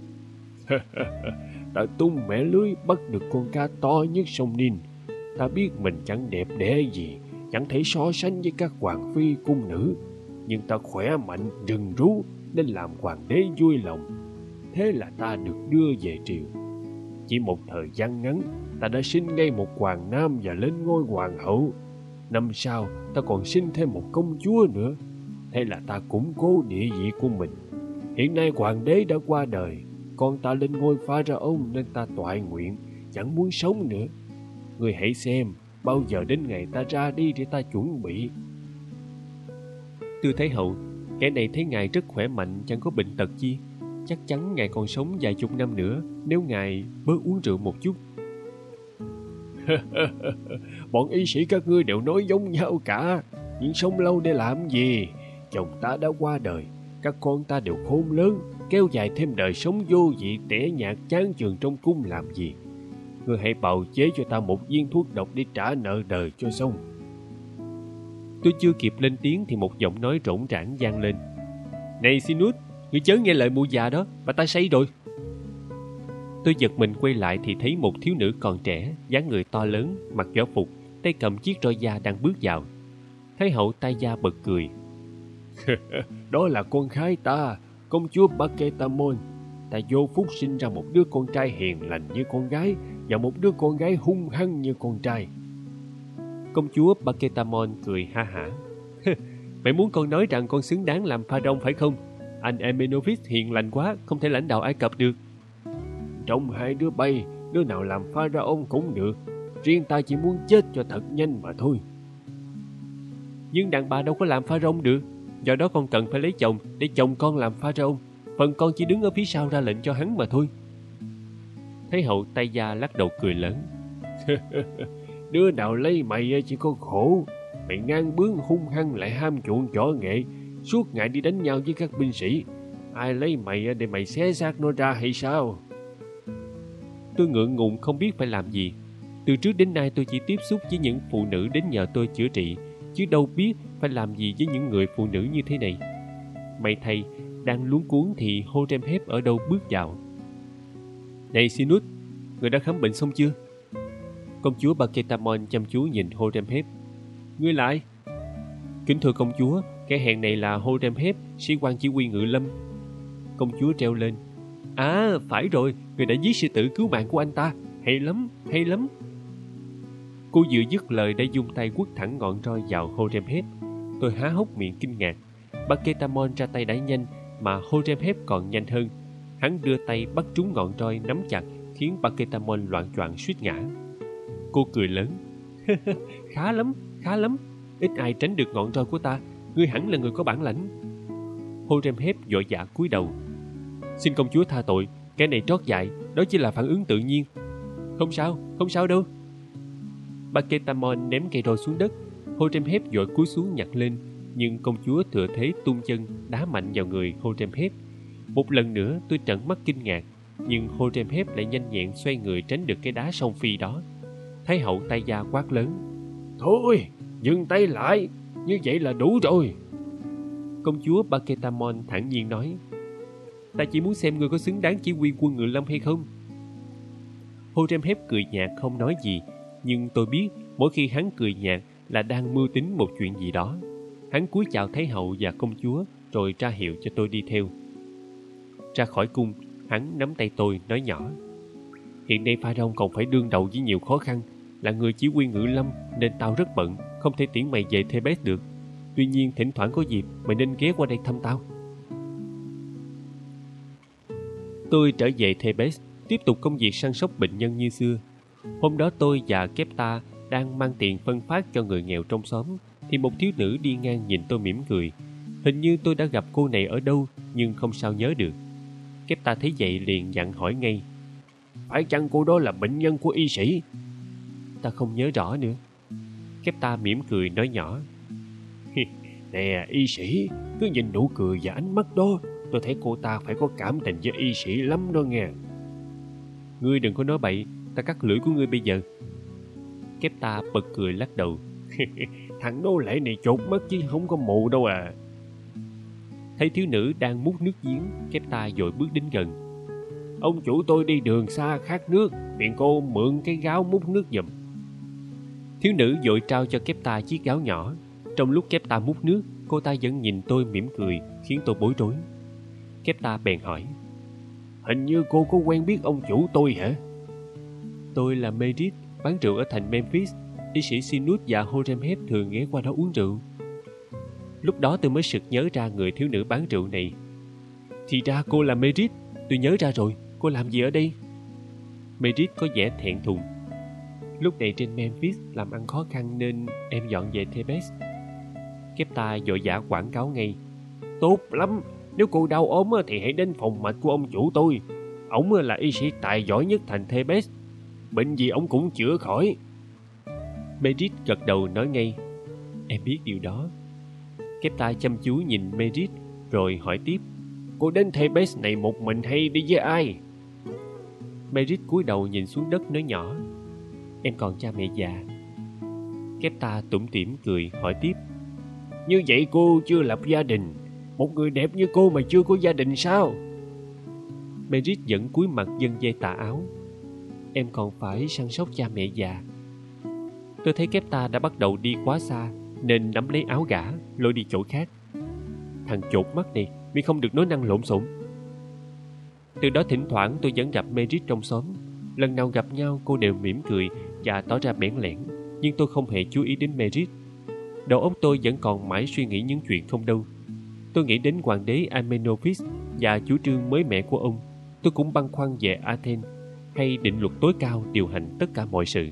Ta tung mẻ lưới bắt được con cá to nhất sông Nin. Ta biết mình chẳng đẹp đẽ gì, chẳng thể so sánh với các hoàng phi cung nữ, nhưng ta khỏe mạnh rừng rú nên làm hoàng đế vui lòng. Thế là ta được đưa về triều. Chỉ một thời gian ngắn, ta đã sinh ngay một hoàng nam và lên ngôi hoàng hậu. Năm sau, ta còn sinh thêm một công chúa nữa. Thế là ta củng cố địa vị của mình. Hiện nay hoàng đế đã qua đời, con ta lên ngôi Pharaoh nên ta toại nguyện, chẳng muốn sống nữa. Ngươi hãy xem, bao giờ đến ngày ta ra đi để ta chuẩn bị. Thưa Thái hậu, kẻ này thấy ngài rất khỏe mạnh, chẳng có bệnh tật chi. Chắc chắn ngài còn sống vài chục năm nữa nếu ngài bớt uống rượu một chút. Bọn y sĩ các ngươi đều nói giống nhau cả. Nhưng sống lâu để làm gì? Chồng ta đã qua đời, các con ta đều khôn lớn, kéo dài thêm đời sống vô vị tẻ nhạt chán chường trong cung làm gì? Ngươi hãy bào chế cho ta một viên thuốc độc để trả nợ đời cho xong. Tôi chưa kịp lên tiếng thì một giọng nói rỗng rãng vang lên. Này Sinus, ngươi chớ nghe lời mụ già đó, bà ta say rồi. Tôi giật mình quay lại thì thấy một thiếu nữ còn trẻ, dáng người to lớn, mặc võ phục, tay cầm chiếc roi da đang bước vào. Thái hậu Taya bật cười. Đó là con gái ta, công chúa Paketamon. Ta vô phúc sinh ra một đứa con trai hiền lành như con gái và một đứa con gái hung hăng như con trai. Công chúa Paketamon cười ha hả. Mày muốn con nói rằng con xứng đáng làm pharaoh phải không? Anh Amenophis hiền lành quá, không thể lãnh đạo Ai Cập được. Trong hai đứa bay, đứa nào làm pharaoh cũng được. Riêng ta chỉ muốn chết cho thật nhanh mà thôi. Nhưng đàn bà đâu có làm pharaoh được. Do đó con cần phải lấy chồng để chồng con làm pharaoh. Phần con chỉ đứng ở phía sau ra lệnh cho hắn mà thôi. Thái hậu Taya lắc đầu cười lớn. Đứa nào lấy mày chỉ có khổ. Mày ngang bướng hung hăng lại ham chuộng võ nghệ, suốt ngày đi đánh nhau với các binh sĩ. Ai lấy mày để mày xé xác nó ra hay sao? Tôi ngượng ngùng không biết phải làm gì. Từ trước đến nay tôi chỉ tiếp xúc với những phụ nữ đến nhờ tôi chữa trị, chứ đâu biết phải làm gì với những người phụ nữ như thế này. May thay, đang luống cuống thì Horemheb ở đâu bước vào. Này Sinus, người đã khám bệnh xong chưa? Công chúa Paketamon chăm chú nhìn Horemheb. Ngươi lại. Kính thưa công chúa, kẻ hèn này là Horemheb, sĩ quan chỉ huy ngự lâm. Công chúa treo lên. À, phải rồi, người đã giết sư tử cứu mạng của anh ta. Hay lắm, hay lắm. Cô vừa dứt lời đã dùng tay quất thẳng ngọn roi vào Horemheb. Tôi há hốc miệng kinh ngạc. Paketamon ra tay đã nhanh, mà Horemheb còn nhanh hơn. Hắn đưa tay bắt trúng ngọn roi nắm chặt, khiến Paketamon loạng choạng suýt ngã. Cô cười lớn. Khá lắm, khá lắm. Ít ai tránh được ngọn roi của ta. Ngươi hẳn là người có bản lãnh. Horemheb vội vã cúi đầu. Xin công chúa tha tội, cái này trót dại, đó chỉ là phản ứng tự nhiên. Không sao, không sao đâu. Paketamon ném cây roi xuống đất. Horemheb vội cúi xuống nhặt lên, nhưng công chúa thừa thế tung chân đá mạnh vào người Horemheb. Một lần nữa tôi trợn mắt kinh ngạc, nhưng Horemheb lại nhanh nhẹn xoay người tránh được cái đá song phi đó. Thái hậu tay da quát lớn. Thôi, dừng tay lại, như vậy là đủ rồi. Công chúa Paketamon thản nhiên nói. Ta chỉ muốn xem ngươi có xứng đáng chỉ huy quân ngự lâm hay không. Horemheb cười nhạt không nói gì, nhưng tôi biết mỗi khi hắn cười nhạt là đang mưu tính một chuyện gì đó. Hắn cúi chào Thái hậu và công chúa rồi ra hiệu cho tôi đi theo. Ra khỏi cung, hắn nắm tay tôi nói nhỏ. Hiện nay Pharaoh còn phải đương đầu với nhiều khó khăn. Là người chỉ huy ngự lâm nên tao rất bận, không thể tiễn mày về Thebes được. Tuy nhiên thỉnh thoảng có dịp mày nên ghé qua đây thăm tao. Tôi trở về Thebes, tiếp tục công việc săn sóc bệnh nhân như xưa. Hôm đó tôi và Kepta đang mang tiền phân phát cho người nghèo trong xóm, thì một thiếu nữ đi ngang nhìn tôi mỉm cười. Hình như tôi đã gặp cô này ở đâu, nhưng không sao nhớ được. Kepta thấy vậy liền dặn hỏi ngay. Phải chăng cô đó là bệnh nhân của y sĩ? Ta không nhớ rõ nữa. Kepta mỉm cười nói nhỏ. Nè y sĩ, cứ nhìn nụ cười và ánh mắt đó, tôi thấy cô ta phải có cảm tình với y sĩ lắm đó nghe. Ngươi đừng có nói bậy, ta cắt lưỡi của ngươi bây giờ. Kepta bật cười lắc đầu. Thằng đô lệ này chột mắt chứ không có mù đâu à. Thấy thiếu nữ đang múc nước giếng, Kepta vội bước đến gần. Ông chủ tôi đi đường xa khát nước, tiện cô mượn cái gáo múc nước giùm. Thiếu nữ vội trao cho Kepta chiếc gáo nhỏ. Trong lúc Kepta múc nước, cô ta vẫn nhìn tôi mỉm cười, khiến tôi bối rối. Kepta bèn hỏi. Hình như cô có quen biết ông chủ tôi hả? Tôi là Merit, bán rượu ở thành Memphis. Y sĩ Sinus và Horemheb thường ghé qua đó uống rượu. Lúc đó tôi mới sực nhớ ra người thiếu nữ bán rượu này. Thì ra cô là Merit, tôi nhớ ra rồi. Cô làm gì ở đây? Merit có vẻ thẹn thùng. Lúc này trên Memphis làm ăn khó khăn nên em dọn về Thebes. Kepta vội vã quảng cáo ngay. Tốt lắm, nếu cô đau ốm thì hãy đến phòng mạch của ông chủ tôi. Ông là y sĩ tài giỏi nhất thành Thebes. Bệnh gì ông cũng chữa khỏi. Merit gật đầu nói ngay. Em biết điều đó. Kepta chăm chú nhìn Merit rồi hỏi tiếp. Cô đến Thebes này một mình hay đi với ai? Merit cúi đầu nhìn xuống đất nói nhỏ. Em còn cha mẹ già. Kepta tủm tỉm cười hỏi tiếp. Như vậy cô chưa lập gia đình. Một người đẹp như cô mà chưa có gia đình sao? Merit vẫn cúi mặt dâng dây tà áo. Em còn phải săn sóc cha mẹ già. Tôi thấy Kepta đã bắt đầu đi quá xa nên nắm lấy áo gã lôi đi chỗ khác. Thằng chột mắt này, mi không được nói năng lộn xộn. Từ đó thỉnh thoảng tôi vẫn gặp Merit trong xóm. Lần nào gặp nhau cô đều mỉm cười và tỏ ra bẽn lẽn, nhưng tôi không hề chú ý đến Merit. Đầu óc tôi vẫn còn mãi suy nghĩ những chuyện không đâu. Tôi nghĩ đến hoàng đế Amenophis và chủ trương mới mẻ của ông. Tôi cũng băn khoăn về Athens hay định luật tối cao điều hành tất cả mọi sự.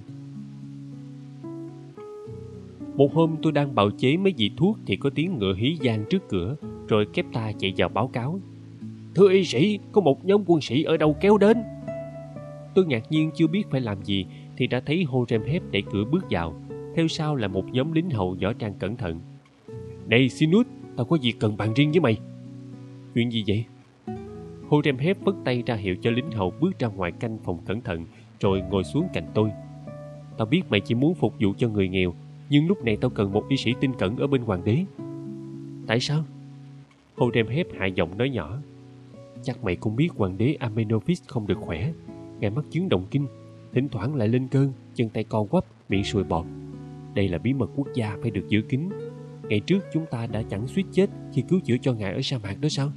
Một hôm tôi đang bào chế mấy vị thuốc thì có tiếng ngựa hí vang trước cửa, rồi Kepta chạy vào báo cáo. Thưa y sĩ, có một nhóm quân sĩ ở đâu kéo đến. Tôi ngạc nhiên chưa biết phải làm gì thì đã thấy Horemheb đẩy cửa bước vào. Theo sau là một nhóm lính hậu võ trang cẩn thận. Này Sinus, tao có việc cần bàn riêng với mày. Chuyện gì vậy? Horemheb vất tay ra hiệu cho lính hậu bước ra ngoài canh phòng cẩn thận, rồi ngồi xuống cạnh tôi. Tao biết mày chỉ muốn phục vụ cho người nghèo, Nhưng lúc này tao cần một y sĩ tin cẩn ở bên hoàng đế. Tại sao? Horemheb hạ giọng nói nhỏ. Chắc mày cũng biết hoàng đế Amenophis không được khỏe. Ngài mắc chứng động kinh, thỉnh thoảng lại lên cơn, chân tay co quắp, miệng sùi bọt. Đây là bí mật quốc gia phải được giữ kín. Ngày trước chúng ta đã chẳng suýt chết khi cứu chữa cho ngài ở sa mạc đó sao?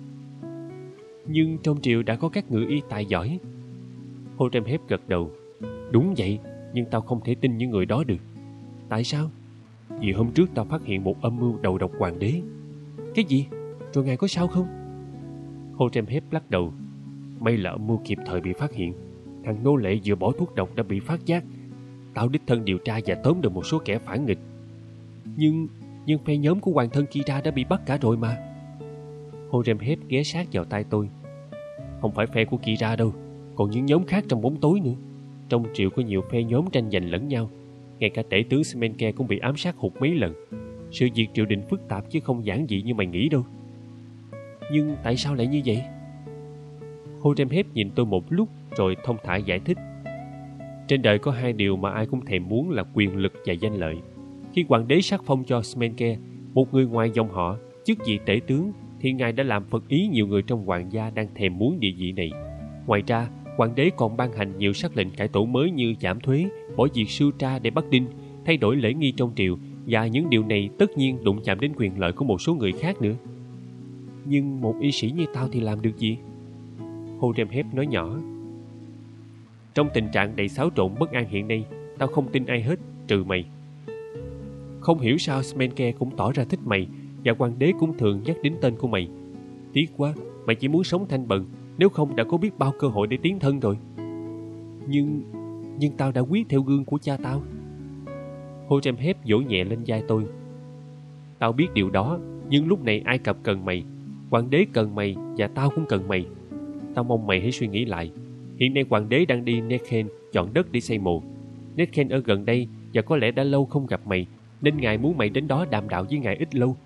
Nhưng trong triều đã có các ngự y tài giỏi. Horemheb gật đầu. Đúng vậy, nhưng tao không thể tin những người đó được. Tại sao? Vì hôm trước tao phát hiện một âm mưu đầu độc hoàng đế. Cái gì? Rồi ngài có sao không? Horemheb lắc đầu. May là âm mưu kịp thời bị phát hiện. Thằng nô lệ vừa bỏ thuốc độc đã bị phát giác. Tao đích thân điều tra và tóm được một số kẻ phản nghịch. Nhưng nhưng phe nhóm của hoàng thân Kira đã bị bắt cả rồi mà. Horemheb ghé sát vào tai tôi. Không phải phe của Kira đâu, còn những nhóm khác trong bóng tối nữa. Trong triều có nhiều phe nhóm tranh giành lẫn nhau. Ngay cả tể tướng Smenke cũng bị ám sát hụt mấy lần. Sự việc triều đình phức tạp chứ không giản dị như mày nghĩ đâu. Nhưng tại sao lại như vậy? Horemheb nhìn tôi một lúc rồi thông thả giải thích. Trên đời có hai điều mà ai cũng thèm muốn là quyền lực và danh lợi. Khi hoàng đế sắc phong cho Smenke, một người ngoài dòng họ, chức vị tể tướng, thì ngài đã làm phật ý nhiều người trong hoàng gia đang thèm muốn địa vị này. Ngoài ra, hoàng đế còn ban hành nhiều sắc lệnh cải tổ mới như giảm thuế, bỏ việc sưu tra để bắt đinh, thay đổi lễ nghi trong triều, và những điều này tất nhiên đụng chạm đến quyền lợi của một số người khác nữa. Nhưng một y sĩ như tao thì làm được gì? Horemheb nói nhỏ. Trong tình trạng đầy xáo trộn bất an hiện nay, tao không tin ai hết, trừ mày. Không hiểu sao Smenke cũng tỏ ra thích mày, và hoàng đế cũng thường nhắc đến tên của mày. Tiếc quá, mày chỉ muốn sống thanh bần, nếu không đã có biết bao cơ hội để tiến thân rồi. Nhưng, nhưng tao đã quyết theo gương của cha tao. Horemheb vỗ nhẹ lên vai tôi. Tao biết điều đó, nhưng lúc này Ai Cập cần mày, hoàng đế cần mày và tao cũng cần mày. Tao mong mày hãy suy nghĩ lại. Hiện nay hoàng đế đang đi Nekhen chọn đất để xây mồ. Nekhen ở gần đây và có lẽ đã lâu không gặp mày, nên ngài muốn mày đến đó đàm đạo với ngài ít lâu.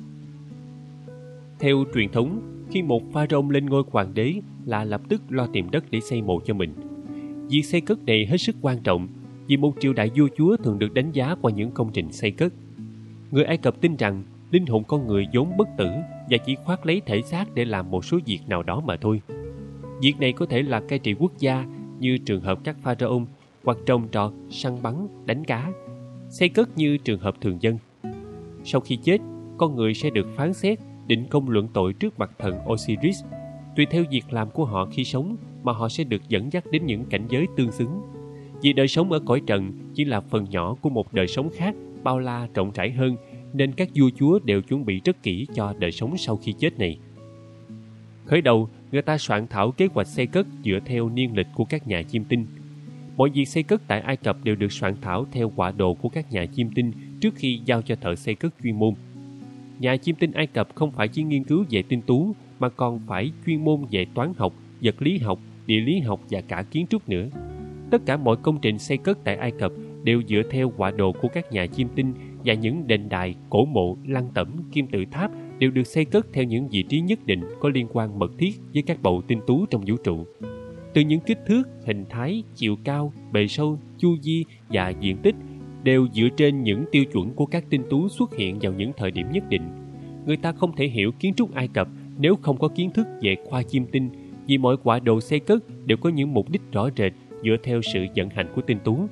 Theo truyền thống, khi một pharaoh lên ngôi hoàng đế là lập tức lo tìm đất để xây mồ cho mình. Việc xây cất này hết sức quan trọng, vì một triều đại vua chúa thường được đánh giá qua những công trình xây cất. Người Ai Cập tin rằng linh hồn con người vốn bất tử và chỉ khoác lấy thể xác để làm một số việc nào đó mà thôi. Việc này có thể là cai trị quốc gia như trường hợp các pharaoh, hoặc trồng trọt, săn bắn, đánh cá, xây cất như trường hợp thường dân. Sau khi chết, con người sẽ được phán xét, định công luận tội trước mặt thần Osiris. Tùy theo việc làm của họ khi sống mà họ sẽ được dẫn dắt đến những cảnh giới tương xứng. Vì đời sống ở cõi trần chỉ là phần nhỏ của một đời sống khác, bao la rộng rãi hơn, nên các vua chúa đều chuẩn bị rất kỹ cho đời sống sau khi chết này. Khởi đầu, người ta soạn thảo kế hoạch xây cất dựa theo niên lịch của các nhà chiêm tinh. Mọi việc xây cất tại Ai Cập đều được soạn thảo theo họa đồ của các nhà chiêm tinh trước khi giao cho thợ xây cất chuyên môn. Nhà chiêm tinh Ai Cập không phải chỉ nghiên cứu về tinh tú, mà còn phải chuyên môn về toán học, vật lý học, địa lý học và cả kiến trúc nữa. Tất cả mọi công trình xây cất tại Ai Cập đều dựa theo họa đồ của các nhà chiêm tinh, và những đền đài, cổ mộ, lăng tẩm, kim tự tháp đều được xây cất theo những vị trí nhất định có liên quan mật thiết với các bầu tinh tú trong vũ trụ. Từ những kích thước, hình thái, chiều cao, bề sâu, chu vi và diện tích đều dựa trên những tiêu chuẩn của các tinh tú xuất hiện vào những thời điểm nhất định. Người ta không thể hiểu kiến trúc Ai Cập nếu không có kiến thức về khoa chiêm tinh, vì mọi họa đồ xây cất đều có những mục đích rõ rệt dựa theo sự vận hành của tinh tú.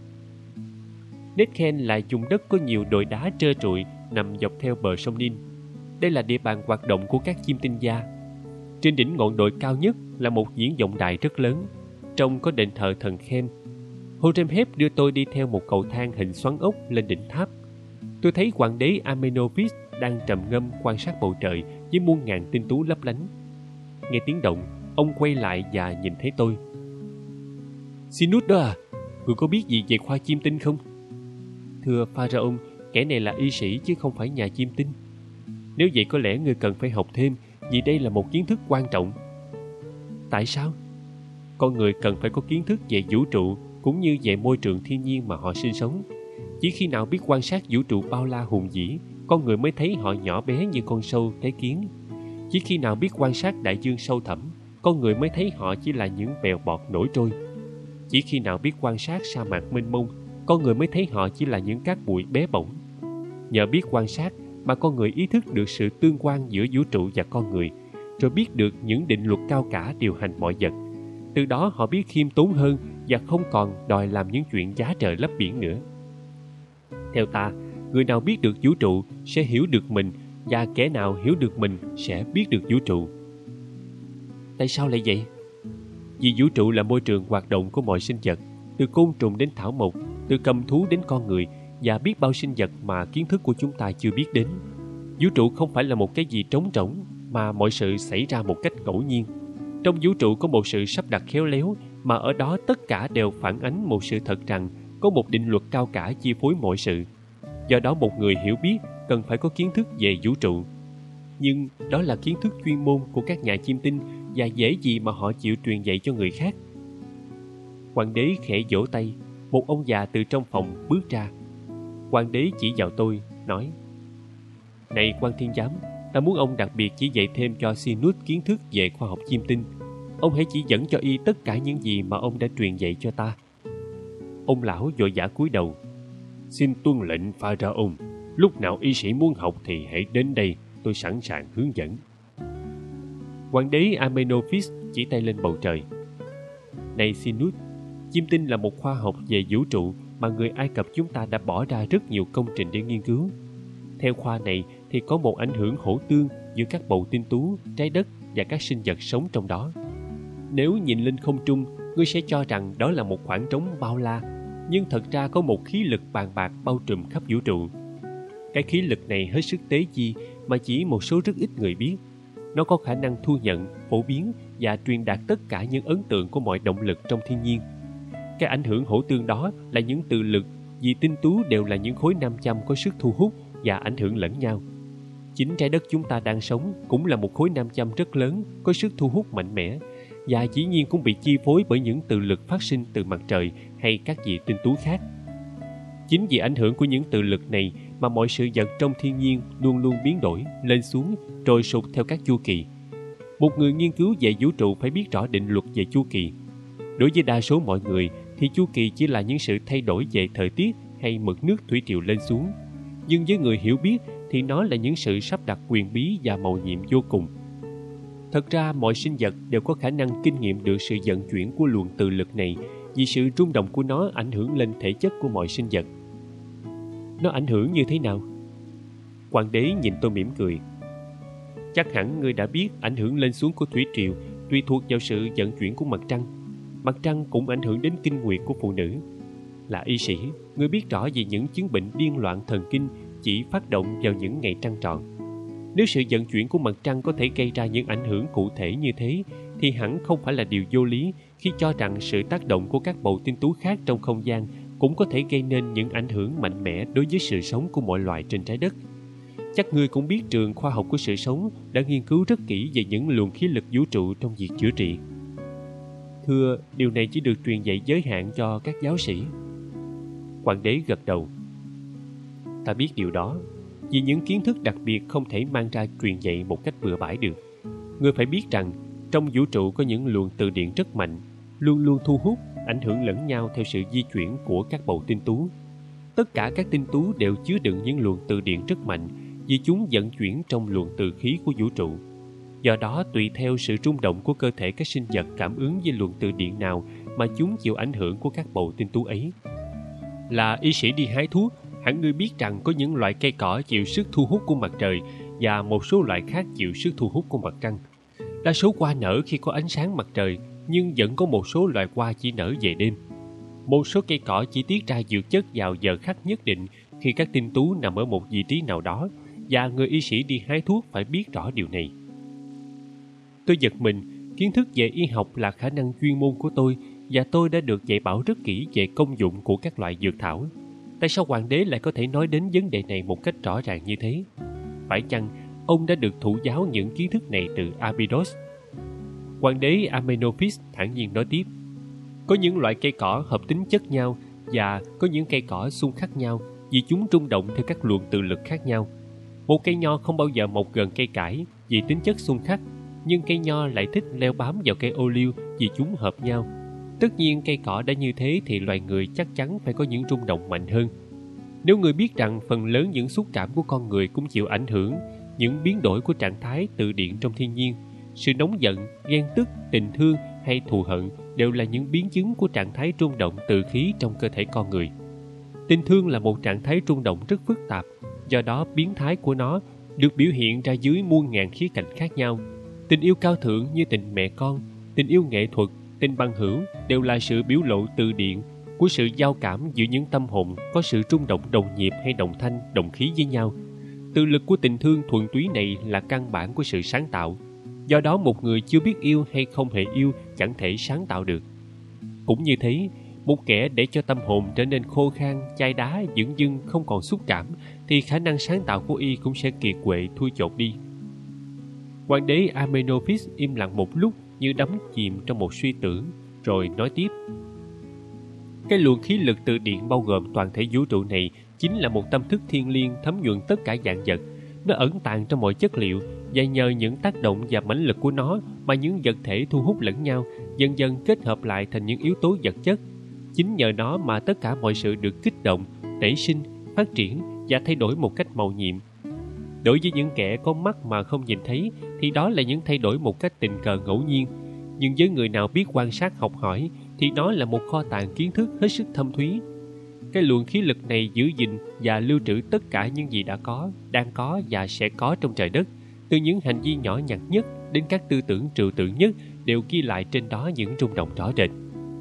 Nekhen là vùng đất có nhiều đồi đá trơ trụi nằm dọc theo bờ sông Nin. Đây là địa bàn hoạt động của các chiêm tinh gia. Trên đỉnh ngọn đồi cao nhất là một diễn vọng đài rất lớn, trong có đền thờ thần Khem. Horemheb đưa tôi đi theo một cầu thang hình xoắn ốc lên đỉnh tháp. Tôi thấy hoàng đế Amenophis đang trầm ngâm quan sát bầu trời với muôn ngàn tinh tú lấp lánh. Nghe tiếng động, ông quay lại và nhìn thấy tôi. Sinus đó à, người có biết gì về khoa chiêm tinh không? Thưa Pharaoh, kẻ này là y sĩ chứ không phải nhà chiêm tinh. Nếu vậy có lẽ người cần phải học thêm, vì đây là một kiến thức quan trọng. Tại sao? Con người cần phải có kiến thức về vũ trụ cũng như về môi trường thiên nhiên mà họ sinh sống. Chỉ khi nào biết quan sát vũ trụ bao la hùng vĩ, con người mới thấy họ nhỏ bé như con sâu thấy kiến. Chỉ khi nào biết quan sát đại dương sâu thẳm, con người mới thấy họ chỉ là những bèo bọt nổi trôi. Chỉ khi nào biết quan sát sa mạc mênh mông, con người mới thấy họ chỉ là những cát bụi bé bỏng. Nhờ biết quan sát mà con người ý thức được sự tương quan giữa vũ trụ và con người, rồi biết được những định luật cao cả điều hành mọi vật. Từ đó họ biết khiêm tốn hơn và không còn đòi làm những chuyện giá trời lấp biển nữa. Theo ta, người nào biết được vũ trụ sẽ hiểu được mình, và kẻ nào hiểu được mình sẽ biết được vũ trụ. Tại sao lại vậy? Vì vũ trụ là môi trường hoạt động của mọi sinh vật, từ côn trùng đến thảo mộc, từ cầm thú đến con người, và biết bao sinh vật mà kiến thức của chúng ta chưa biết đến. Vũ trụ không phải là một cái gì trống rỗng, mà mọi sự xảy ra một cách ngẫu nhiên. Trong vũ trụ có một sự sắp đặt khéo léo, mà ở đó tất cả đều phản ánh một sự thật rằng có một định luật cao cả chi phối mọi sự. Do đó một người hiểu biết cần phải có kiến thức về vũ trụ. Nhưng đó là kiến thức chuyên môn của các nhà chiêm tinh, và dễ gì mà họ chịu truyền dạy cho người khác. Hoàng đế khẽ vỗ tay, một ông già từ trong phòng bước ra. Hoàng đế chỉ vào tôi, nói: Này quan thiên giám, ta muốn ông đặc biệt chỉ dạy thêm cho Sinus kiến thức về khoa học chiêm tinh. Ông hãy chỉ dẫn cho y tất cả những gì mà ông đã truyền dạy cho ta. Ông lão vội vã cúi đầu: Xin tuân lệnh Pharaoh, lúc nào y sĩ muốn học thì hãy đến đây, tôi sẵn sàng hướng dẫn. Hoàng đế Amenophis chỉ tay lên bầu trời. Này Sinus, chiêm tinh là một khoa học về vũ trụ mà người Ai Cập chúng ta đã bỏ ra rất nhiều công trình để nghiên cứu. Theo khoa này thì có một ảnh hưởng hỗ tương giữa các bầu tinh tú, trái đất và các sinh vật sống trong đó. Nếu nhìn lên không trung, ngươi sẽ cho rằng đó là một khoảng trống bao la, nhưng thật ra có một khí lực bàn bạc bao trùm khắp vũ trụ. Cái khí lực này hết sức tế nhị mà chỉ một số rất ít người biết. Nó có khả năng thu nhận, phổ biến và truyền đạt tất cả những ấn tượng của mọi động lực trong thiên nhiên. Cái ảnh hưởng hỗ tương đó là những từ lực, vì tinh tú đều là những khối nam châm có sức thu hút và ảnh hưởng lẫn nhau. Chính trái đất chúng ta đang sống cũng là một khối nam châm rất lớn, có sức thu hút mạnh mẽ, và dĩ nhiên cũng bị chi phối bởi những từ lực phát sinh từ mặt trời hay các vị tinh tú khác. Chính vì ảnh hưởng của những từ lực này mà mọi sự vật trong thiên nhiên luôn luôn biến đổi, lên xuống, trồi sụt theo các chu kỳ. Một người nghiên cứu về vũ trụ phải biết rõ định luật về chu kỳ. Đối với đa số mọi người thì chu kỳ chỉ là những sự thay đổi về thời tiết hay mực nước thủy triều lên xuống. Nhưng với người hiểu biết thì nó là những sự sắp đặt quyền bí và mầu nhiệm vô cùng. Thật ra mọi sinh vật đều có khả năng kinh nghiệm được sự vận chuyển của luồng từ lực này, vì sự rung động của nó ảnh hưởng lên thể chất của mọi sinh vật. Nó ảnh hưởng như thế nào? Hoàng đế nhìn tôi mỉm cười. Chắc hẳn ngươi đã biết ảnh hưởng lên xuống của thủy triều tùy thuộc vào sự vận chuyển của mặt trăng. Mặt trăng cũng ảnh hưởng đến kinh nguyệt của phụ nữ. Là y sĩ, ngươi biết rõ về những chứng bệnh điên loạn thần kinh chỉ phát động vào những ngày trăng tròn. Nếu sự vận chuyển của mặt trăng có thể gây ra những ảnh hưởng cụ thể như thế, thì hẳn không phải là điều vô lý khi cho rằng sự tác động của các bầu tinh tú khác trong không gian cũng có thể gây nên những ảnh hưởng mạnh mẽ đối với sự sống của mọi loài trên trái đất. Chắc ngươi cũng biết trường khoa học của sự sống đã nghiên cứu rất kỹ về những luồng khí lực vũ trụ trong việc chữa trị. Thưa, điều này chỉ được truyền dạy giới hạn cho các giáo sĩ. Hoàng đế gật đầu. Ta biết điều đó, vì những kiến thức đặc biệt không thể mang ra truyền dạy một cách bừa bãi được. Ngươi phải biết rằng trong vũ trụ có những luồng từ điện rất mạnh, luôn luôn thu hút, ảnh hưởng lẫn nhau theo sự di chuyển của các bầu tinh tú. Tất cả các tinh tú đều chứa đựng những luồng từ điện rất mạnh, vì chúng vận chuyển trong luồng từ khí của vũ trụ. Do đó, tùy theo sự rung động của cơ thể các sinh vật cảm ứng với luồng từ điện nào mà chúng chịu ảnh hưởng của các bầu tinh tú ấy. Là y sĩ đi hái thuốc, hẳn ngươi biết rằng có những loại cây cỏ chịu sức thu hút của mặt trời và một số loại khác chịu sức thu hút của mặt trăng. Đa số hoa nở khi có ánh sáng mặt trời, nhưng vẫn có một số loại hoa chỉ nở về đêm. Một số cây cỏ chỉ tiết ra dược chất vào giờ khắc nhất định khi các tinh tú nằm ở một vị trí nào đó, và người y sĩ đi hái thuốc phải biết rõ điều này. Tôi giật mình, kiến thức về y học là khả năng chuyên môn của tôi, và tôi đã được dạy bảo rất kỹ về công dụng của các loại dược thảo. Tại sao hoàng đế lại có thể nói đến vấn đề này một cách rõ ràng như thế? Phải chăng ông đã được thụ giáo những kiến thức này từ Abydos? Hoàng đế Amenophis thản nhiên nói tiếp. Có những loại cây cỏ hợp tính chất nhau, và có những cây cỏ xung khắc nhau vì chúng rung động theo các luồng từ lực khác nhau. Một cây nho không bao giờ mọc gần cây cải vì tính chất xung khắc, nhưng cây nho lại thích leo bám vào cây ô liu vì chúng hợp nhau. Tất nhiên cây cỏ đã như thế thì loài người chắc chắn phải có những rung động mạnh hơn. Nếu người biết rằng phần lớn những xúc cảm của con người cũng chịu ảnh hưởng những biến đổi của trạng thái tự điện trong thiên nhiên, sự nóng giận, ghen tức, tình thương hay thù hận đều là những biến chứng của trạng thái rung động từ khí trong cơ thể con người. Tình thương là một trạng thái rung động rất phức tạp, do đó biến thái của nó được biểu hiện ra dưới muôn ngàn khía cạnh khác nhau. Tình yêu cao thượng như tình mẹ con, tình yêu nghệ thuật, tình bằng hữu đều là sự biểu lộ từ điện của sự giao cảm giữa những tâm hồn có sự rung động đồng nhịp hay đồng thanh, đồng khí với nhau. Tự lực của tình thương thuần túy này là căn bản của sự sáng tạo. Do đó một người chưa biết yêu hay không hề yêu chẳng thể sáng tạo được. Cũng như thế, một kẻ để cho tâm hồn trở nên khô khan, chai đá, dửng dưng, không còn xúc cảm, thì khả năng sáng tạo của y cũng sẽ kiệt quệ, thui chột đi. Hoàng đế Amenophis im lặng một lúc như đắm chìm trong một suy tưởng, rồi nói tiếp. Cái luồng khí lực từ điện bao gồm toàn thể vũ trụ này chính là một tâm thức thiêng liêng thấm nhuần tất cả vạn vật. Nó ẩn tàng trong mọi chất liệu, và nhờ những tác động và mãnh lực của nó mà những vật thể thu hút lẫn nhau, dần dần kết hợp lại thành những yếu tố vật chất. Chính nhờ nó mà tất cả mọi sự được kích động, nảy sinh, phát triển và thay đổi một cách màu nhiệm. Đối với những kẻ có mắt mà không nhìn thấy thì đó là những thay đổi một cách tình cờ ngẫu nhiên. Nhưng với người nào biết quan sát học hỏi thì nó là một kho tàng kiến thức hết sức thâm thúy. Cái luồng khí lực này giữ gìn và lưu trữ tất cả những gì đã có, đang có và sẽ có trong trời đất. Từ những hành vi nhỏ nhặt nhất đến các tư tưởng trừu tượng nhất đều ghi lại trên đó những rung động rõ rệt.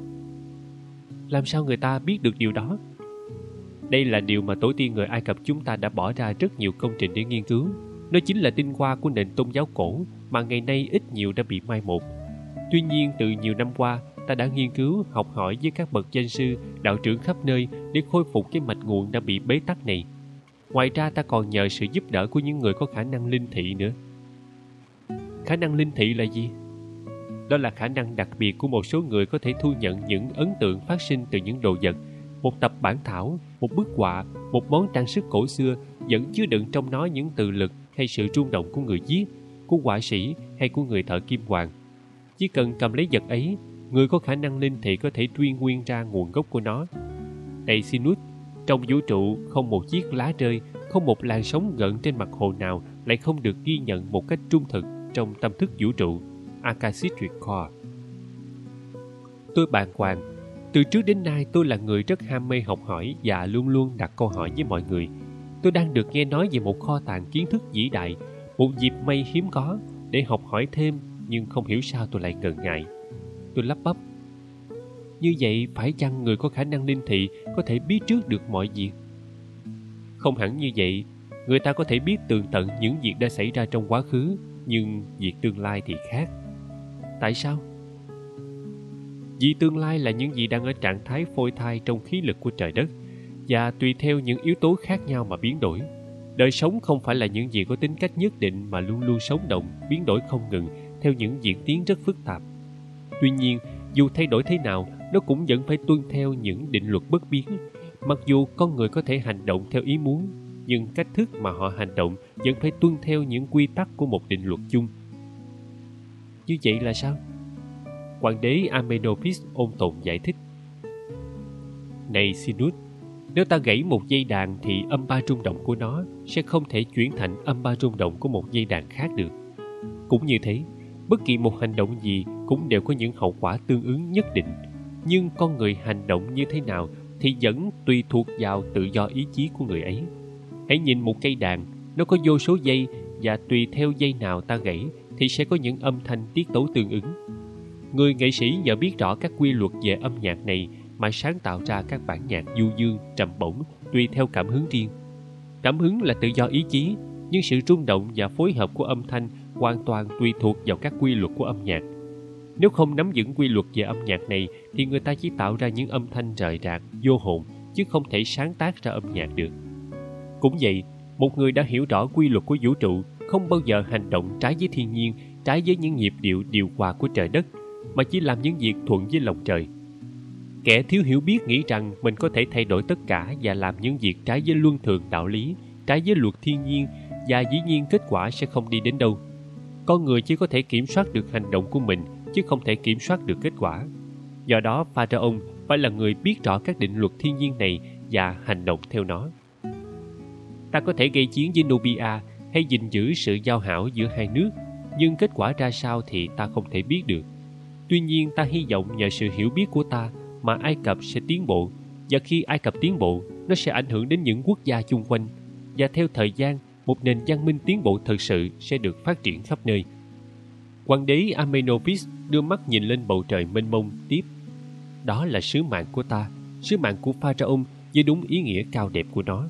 Làm sao người ta biết được điều đó? Đây là điều mà tổ tiên người Ai Cập chúng ta đã bỏ ra rất nhiều công trình để nghiên cứu. Nó chính là tinh hoa của nền tôn giáo cổ mà ngày nay ít nhiều đã bị mai một. Tuy nhiên, từ nhiều năm qua, ta đã nghiên cứu, học hỏi với các bậc danh sư, đạo trưởng khắp nơi để khôi phục cái mạch nguồn đã bị bế tắc này. Ngoài ra, ta còn nhờ sự giúp đỡ của những người có khả năng linh thị nữa. Khả năng linh thị là gì? Đó là khả năng đặc biệt của một số người có thể thu nhận những ấn tượng phát sinh từ những đồ vật, một tập bản thảo, một bức họa, một món trang sức cổ xưa vẫn chứa đựng trong nó những từ lực hay sự rung động của người viết, của họa sĩ hay của người thợ kim hoàn. Chỉ cần cầm lấy vật ấy, người có khả năng linh thị có thể truy nguyên ra nguồn gốc của nó. Này Sinus, trong vũ trụ không một chiếc lá rơi, không một làn sóng gợn trên mặt hồ nào lại không được ghi nhận một cách trung thực trong tâm thức vũ trụ. Akashic Record. Tôi bàng hoàng. Từ trước đến nay tôi là người rất ham mê học hỏi và luôn luôn đặt câu hỏi với mọi người. Tôi đang được nghe nói về một kho tàng kiến thức vĩ đại, một dịp may hiếm có để học hỏi thêm, nhưng không hiểu sao tôi lại ngần ngại. Tôi lắp bắp. Như vậy phải chăng người có khả năng linh thị có thể biết trước được mọi việc? Không hẳn như vậy. Người ta có thể biết tường tận những việc đã xảy ra trong quá khứ, nhưng việc tương lai thì khác. Tại sao? Vì tương lai là những gì đang ở trạng thái phôi thai trong khí lực của trời đất, và tùy theo những yếu tố khác nhau mà biến đổi. Đời sống không phải là những gì có tính cách nhất định mà luôn luôn sống động, biến đổi không ngừng theo những diễn tiến rất phức tạp. Tuy nhiên, dù thay đổi thế nào, nó cũng vẫn phải tuân theo những định luật bất biến. Mặc dù con người có thể hành động theo ý muốn, nhưng cách thức mà họ hành động vẫn phải tuân theo những quy tắc của một định luật chung. Như vậy là sao? Hoàng đế Amenophis ôn tồn giải thích. Này Sinus, nếu ta gãy một dây đàn thì âm ba rung động của nó sẽ không thể chuyển thành âm ba rung động của một dây đàn khác được. Cũng như thế, bất kỳ một hành động gì cũng đều có những hậu quả tương ứng nhất định. Nhưng con người hành động như thế nào thì vẫn tùy thuộc vào tự do ý chí của người ấy. Hãy nhìn một cây đàn, nó có vô số dây, và tùy theo dây nào ta gãy thì sẽ có những âm thanh tiết tấu tương ứng. Người nghệ sĩ nhờ biết rõ các quy luật về âm nhạc này mà sáng tạo ra các bản nhạc du dương, trầm bổng tùy theo cảm hứng riêng. Cảm hứng là tự do ý chí, nhưng sự rung động và phối hợp của âm thanh hoàn toàn tùy thuộc vào các quy luật của âm nhạc. Nếu không nắm vững quy luật về âm nhạc này thì người ta chỉ tạo ra những âm thanh rời rạc, vô hồn, chứ không thể sáng tác ra âm nhạc được. Cũng vậy, một người đã hiểu rõ quy luật của vũ trụ không bao giờ hành động trái với thiên nhiên, trái với những nhịp điệu điều hòa của trời đất, mà chỉ làm những việc thuận với lòng trời. Kẻ thiếu hiểu biết nghĩ rằng mình có thể thay đổi tất cả và làm những việc trái với luân thường đạo lý, trái với luật thiên nhiên, và dĩ nhiên kết quả sẽ không đi đến đâu. Con người chỉ có thể kiểm soát được hành động của mình, chứ không thể kiểm soát được kết quả. Do đó, Pharaoh phải là người biết rõ các định luật thiên nhiên này và hành động theo nó. Ta có thể gây chiến với Nubia hay gìn giữ sự giao hảo giữa hai nước, nhưng kết quả ra sao thì ta không thể biết được. Tuy nhiên, ta hy vọng nhờ sự hiểu biết của ta mà Ai Cập sẽ tiến bộ, và khi Ai Cập tiến bộ, nó sẽ ảnh hưởng đến những quốc gia chung quanh, và theo thời gian, một nền văn minh tiến bộ thực sự sẽ được phát triển khắp nơi. Hoàng đế Amenopis đưa mắt nhìn lên bầu trời mênh mông tiếp. Đó là sứ mạng của ta, sứ mạng của Pharaoh với đúng ý nghĩa cao đẹp của nó.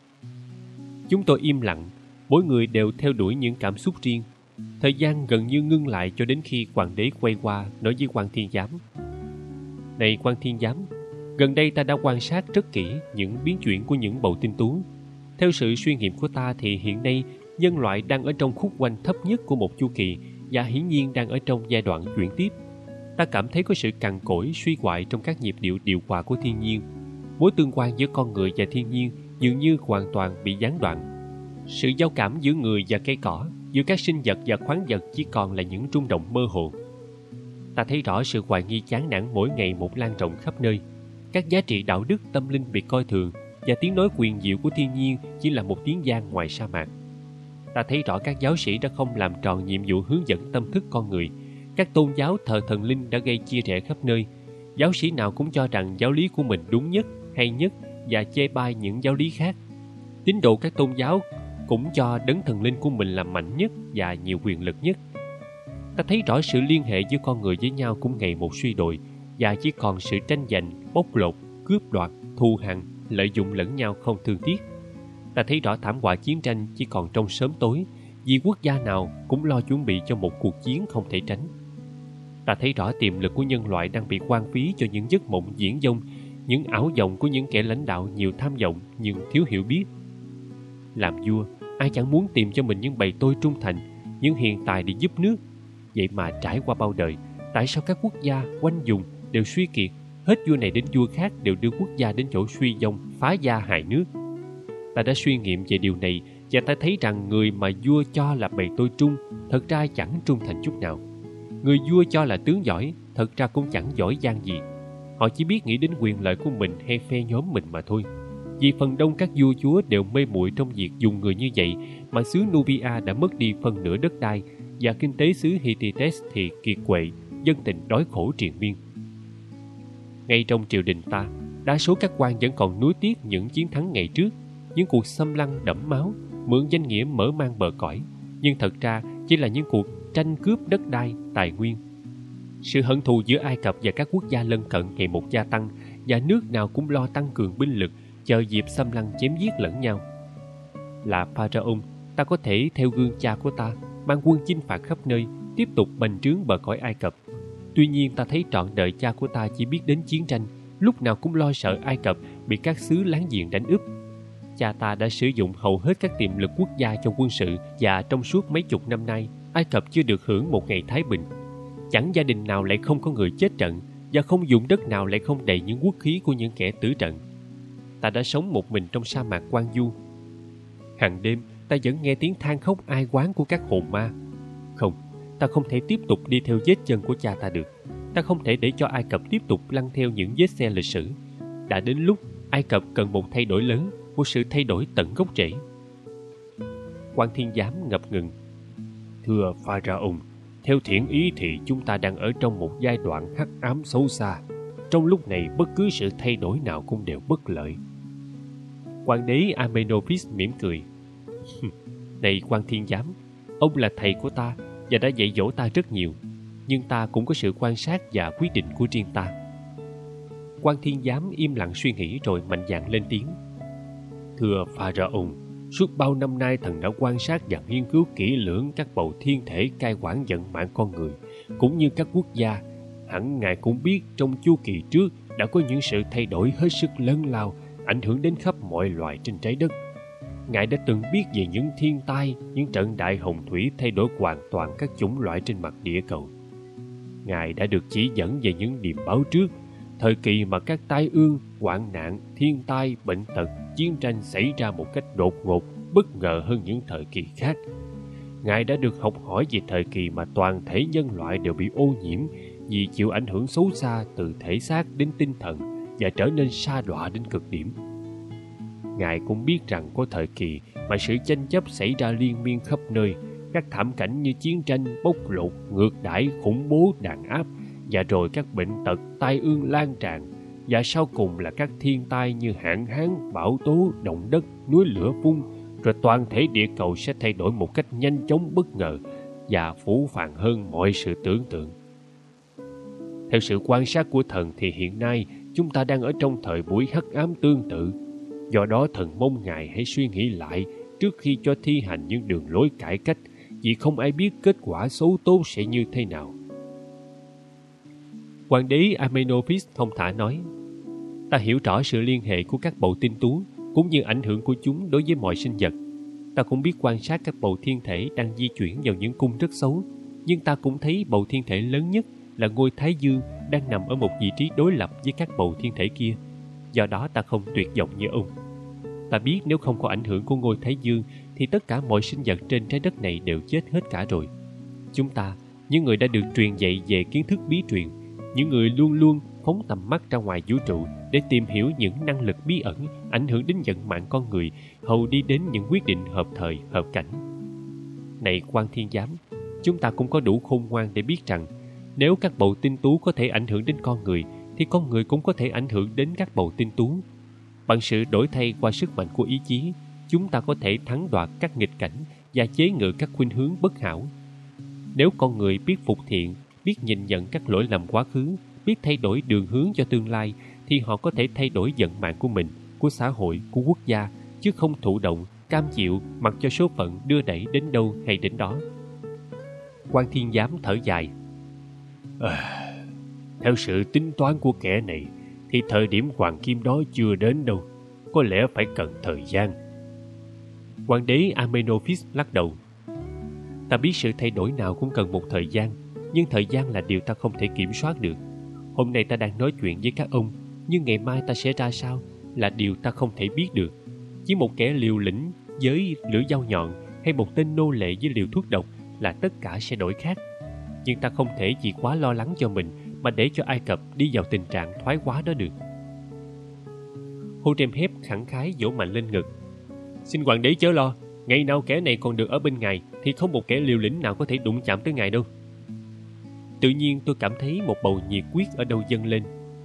Chúng tôi im lặng, mỗi người đều theo đuổi những cảm xúc riêng. Thời gian gần như ngưng lại cho đến khi hoàng đế quay qua nói với quan thiên giám: Này quan thiên giám, gần đây ta đã quan sát rất kỹ những biến chuyển của những bầu tinh tú. Theo sự suy nghiệm của ta thì hiện nay nhân loại đang ở trong khúc quanh thấp nhất của một chu kỳ và hiển nhiên đang ở trong giai đoạn chuyển tiếp. Ta cảm thấy có sự cằn cỗi, suy hoại trong các nhịp điệu điều hòa của thiên nhiên. Mối tương quan giữa con người và thiên nhiên dường như hoàn toàn bị gián đoạn. Sự giao cảm giữa người và cây cỏ, giữa các sinh vật và khoáng vật chỉ còn là những rung động mơ hồ. Ta thấy rõ sự hoài nghi chán nản mỗi ngày một lan rộng khắp nơi. Các giá trị đạo đức tâm linh bị coi thường, và tiếng nói quyền diệu của thiên nhiên chỉ là một tiếng vang ngoài sa mạc. Ta thấy rõ các giáo sĩ đã không làm tròn nhiệm vụ hướng dẫn tâm thức con người. Các tôn giáo thờ thần linh đã gây chia rẽ khắp nơi. Giáo sĩ nào cũng cho rằng giáo lý của mình đúng nhất, hay nhất và chê bai những giáo lý khác. Tín đồ các tôn giáo cũng cho đấng thần linh của mình là mạnh nhất và nhiều quyền lực nhất. Ta thấy rõ sự liên hệ giữa con người với nhau cũng ngày một suy đồi, và chỉ còn sự tranh giành, bóc lột, cướp đoạt, thù hằn, lợi dụng lẫn nhau không thương tiếc. Ta thấy rõ thảm họa chiến tranh chỉ còn trong sớm tối, vì quốc gia nào cũng lo chuẩn bị cho một cuộc chiến không thể tránh. Ta thấy rõ tiềm lực của nhân loại đang bị hoang phí cho những giấc mộng viển vông, những ảo vọng của những kẻ lãnh đạo nhiều tham vọng nhưng thiếu hiểu biết. Làm vua, ai chẳng muốn tìm cho mình những bầy tôi trung thành, những hiền tài để giúp nước. Vậy mà trải qua bao đời, tại sao các quốc gia quanh vùng đều suy kiệt, hết vua này đến vua khác đều đưa quốc gia đến chỗ suy vong, phá gia hại nước? Ta đã suy nghiệm về điều này, và ta thấy rằng người mà vua cho là bầy tôi trung thật ra chẳng trung thành chút nào. Người vua cho là tướng giỏi thật ra cũng chẳng giỏi giang gì. Họ chỉ biết nghĩ đến quyền lợi của mình hay phe nhóm mình mà thôi. Vì phần đông các vua chúa đều mê muội trong việc dùng người như vậy mà xứ Nubia đã mất đi phần nửa đất đai, và kinh tế xứ Hittites thì kiệt quệ, dân tình đói khổ triền miên. Ngay trong triều đình ta, đa số các quan vẫn còn nuối tiếc những chiến thắng ngày trước, những cuộc xâm lăng đẫm máu, mượn danh nghĩa mở mang bờ cõi, nhưng thật ra chỉ là những cuộc tranh cướp đất đai, tài nguyên. Sự hận thù giữa Ai Cập và các quốc gia lân cận ngày một gia tăng, và nước nào cũng lo tăng cường binh lực, chờ dịp xâm lăng chém giết lẫn nhau. Là Pharaoh, ta có thể theo gương cha của ta, mang quân chinh phạt khắp nơi, tiếp tục bành trướng bờ cõi Ai Cập. Tuy nhiên ta thấy trọn đời cha của ta chỉ biết đến chiến tranh, lúc nào cũng lo sợ Ai Cập bị các xứ láng giềng đánh úp. Cha ta đã sử dụng hầu hết các tiềm lực quốc gia trong quân sự, và trong suốt mấy chục năm nay, Ai Cập chưa được hưởng một ngày thái bình. Chẳng gia đình nào lại không có người chết trận, và không vùng đất nào lại không đầy những quốc khí của những kẻ tử trận. Ta đã sống một mình trong sa mạc hoang vu. Hàng đêm ta vẫn nghe tiếng than khóc ai oán của các hồn ma. Không, ta không thể tiếp tục đi theo vết chân của cha ta được. Ta không thể để cho Ai Cập tiếp tục lăn theo những vết xe lịch sử. Đã đến lúc Ai Cập cần một thay đổi lớn, một sự thay đổi tận gốc rễ. Quan thiên giám ngập ngừng: Thưa Pharaoh, theo thiện ý thì chúng ta đang ở trong một giai đoạn hắc ám xấu xa. Trong lúc này bất cứ sự thay đổi nào cũng đều bất lợi. Hoàng đế Amenopis mỉm cười: Này quan thiên giám, ông là thầy của ta và đã dạy dỗ ta rất nhiều, nhưng ta cũng có sự quan sát và quyết định của riêng ta. Quan thiên giám im lặng suy nghĩ rồi mạnh dạn lên tiếng: Thưa Pharaoh, suốt bao năm nay thần đã quan sát và nghiên cứu kỹ lưỡng các bầu thiên thể cai quản vận mạng con người, cũng như các quốc gia. Hẳn ngài cũng biết trong chu kỳ trước đã có những sự thay đổi hết sức lớn lao, ảnh hưởng đến khắp mọi loài trên trái đất. Ngài đã từng biết về những thiên tai, những trận đại hồng thủy thay đổi hoàn toàn các chủng loại trên mặt địa cầu. Ngài đã được chỉ dẫn về những điềm báo trước, thời kỳ mà các tai ương, hoạn nạn, thiên tai, bệnh tật, chiến tranh xảy ra một cách đột ngột, bất ngờ hơn những thời kỳ khác. Ngài đã được học hỏi về thời kỳ mà toàn thể nhân loại đều bị ô nhiễm, vì chịu ảnh hưởng xấu xa từ thể xác đến tinh thần và trở nên sa đọa đến cực điểm. Ngài cũng biết rằng có thời kỳ mà sự tranh chấp xảy ra liên miên khắp nơi, các thảm cảnh như chiến tranh, bóc lột, ngược đãi, khủng bố, đàn áp, và rồi các bệnh tật, tai ương lan tràn, và sau cùng là các thiên tai như hạn hán, bão tố, động đất, núi lửa phun, rồi toàn thể địa cầu sẽ thay đổi một cách nhanh chóng, bất ngờ và phũ phàng hơn mọi sự tưởng tượng. Theo sự quan sát của thần thì hiện nay chúng ta đang ở trong thời buổi hắc ám tương tự. Do đó thần mong Ngài hãy suy nghĩ lại trước khi cho thi hành những đường lối cải cách, vì không ai biết kết quả xấu tốt sẽ như thế nào. Hoàng đế Amenophis thông thả nói: Ta hiểu rõ sự liên hệ của các bầu tinh tú cũng như ảnh hưởng của chúng đối với mọi sinh vật. Ta cũng biết quan sát các bầu thiên thể đang di chuyển vào những cung rất xấu, nhưng ta cũng thấy bầu thiên thể lớn nhất là ngôi Thái Dương đang nằm ở một vị trí đối lập với các bầu thiên thể kia. Do đó ta không tuyệt vọng như ông. Ta biết nếu không có ảnh hưởng của ngôi Thái Dương thì tất cả mọi sinh vật trên trái đất này đều chết hết cả rồi. Chúng ta, những người đã được truyền dạy về kiến thức bí truyền, những người luôn luôn phóng tầm mắt ra ngoài vũ trụ để tìm hiểu những năng lực bí ẩn ảnh hưởng đến vận mạng con người, hầu đi đến những quyết định hợp thời, hợp cảnh. Này Quan Thiên Giám, chúng ta cũng có đủ khôn ngoan để biết rằng nếu các bầu tinh tú có thể ảnh hưởng đến con người thì con người cũng có thể ảnh hưởng đến các bầu tinh tú. Bằng sự đổi thay qua sức mạnh của ý chí, chúng ta có thể thắng đoạt các nghịch cảnh và chế ngự các khuynh hướng bất hảo. Nếu con người biết phục thiện, biết nhìn nhận các lỗi lầm quá khứ, biết thay đổi đường hướng cho tương lai, thì họ có thể thay đổi vận mạng của mình, của xã hội, của quốc gia, chứ không thụ động, cam chịu mặc cho số phận đưa đẩy đến đâu hay đến đó. Quan Thiên Giám thở dài: à, theo sự tính toán của kẻ này thì thời điểm hoàng kim đó chưa đến đâu, có lẽ phải cần thời gian. Hoàng đế Amenophis lắc đầu: Ta biết sự thay đổi nào cũng cần một thời gian, nhưng thời gian là điều ta không thể kiểm soát được. Hôm nay ta đang nói chuyện với các ông, nhưng ngày mai ta sẽ ra sao là điều ta không thể biết được. Chỉ một kẻ liều lĩnh với lưỡi dao nhọn hay một tên nô lệ với liều thuốc độc là tất cả sẽ đổi khác. Nhưng ta không thể vì quá lo lắng cho mình mà để cho Ai Cập đi vào tình trạng thoái hóa đó được. Hô-trem-hép khẳng khái vỗ mạnh lên ngực: Xin hoàng đế chớ lo, ngày nào kẻ này còn được ở bên ngài thì không một kẻ liều lĩnh nào có thể đụng chạm tới ngài đâu. Tự nhiên tôi cảm thấy một bầu nhiệt quyết ở đâu dâng lên.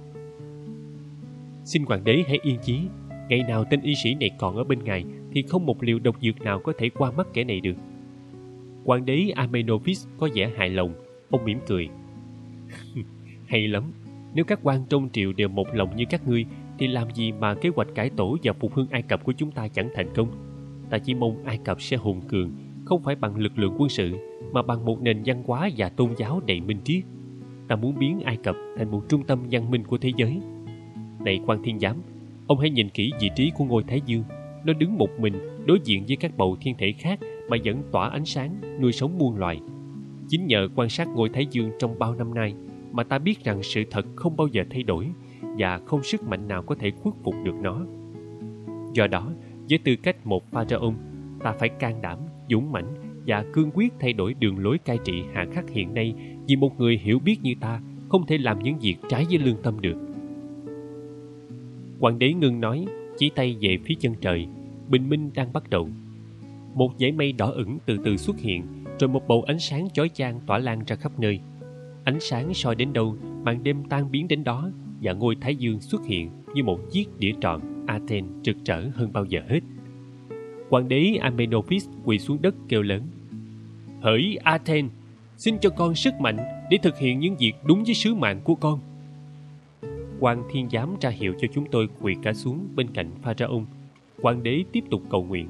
Xin hoàng đế hãy yên chí, ngày nào tên y sĩ này còn ở bên ngài thì không một liều độc dược nào có thể qua mắt kẻ này được. Hoàng đế Amenophis có vẻ hài lòng. Ông mỉm cười: Hay lắm, nếu các quan trong triều đều một lòng như các ngươi thì làm gì mà kế hoạch cải tổ và phục hưng Ai Cập của chúng ta chẳng thành công. Ta chỉ mong Ai Cập sẽ hùng cường, không phải bằng lực lượng quân sự mà bằng một nền văn hóa và tôn giáo đầy minh triết. Ta muốn biến Ai Cập thành một trung tâm văn minh của thế giới. Này Quan Thiên Giám, ông hãy nhìn kỹ vị trí của ngôi Thái Dương. Nó đứng một mình đối diện với các bầu thiên thể khác mà vẫn tỏa ánh sáng, nuôi sống muôn loài. Chính nhờ quan sát ngôi Thái Dương trong bao năm nay mà ta biết rằng sự thật không bao giờ thay đổi và không sức mạnh nào có thể khuất phục được nó. Do đó, với tư cách một pharaoh, ta phải can đảm, dũng mãnh và cương quyết thay đổi đường lối cai trị hà khắc hiện nay, vì một người hiểu biết như ta không thể làm những việc trái với lương tâm được. Hoàng đế ngưng nói, chỉ tay về phía chân trời. Bình minh đang bắt đầu. Một dải mây đỏ ửng từ từ xuất hiện, rồi một bầu ánh sáng chói chang tỏa lan ra khắp nơi. Ánh sáng soi đến đâu, màn đêm tan biến đến đó, và ngôi Thái Dương xuất hiện như một chiếc đĩa tròn Athens rực rỡ hơn bao giờ hết. Hoàng đế Amenophis quỳ xuống đất kêu lớn: Hỡi Athens, xin cho con sức mạnh để thực hiện những việc đúng với sứ mạng của con. Quan Thiên Giám ra hiệu cho chúng tôi quỳ cả xuống bên cạnh Pharaoh. Hoàng đế tiếp tục cầu nguyện: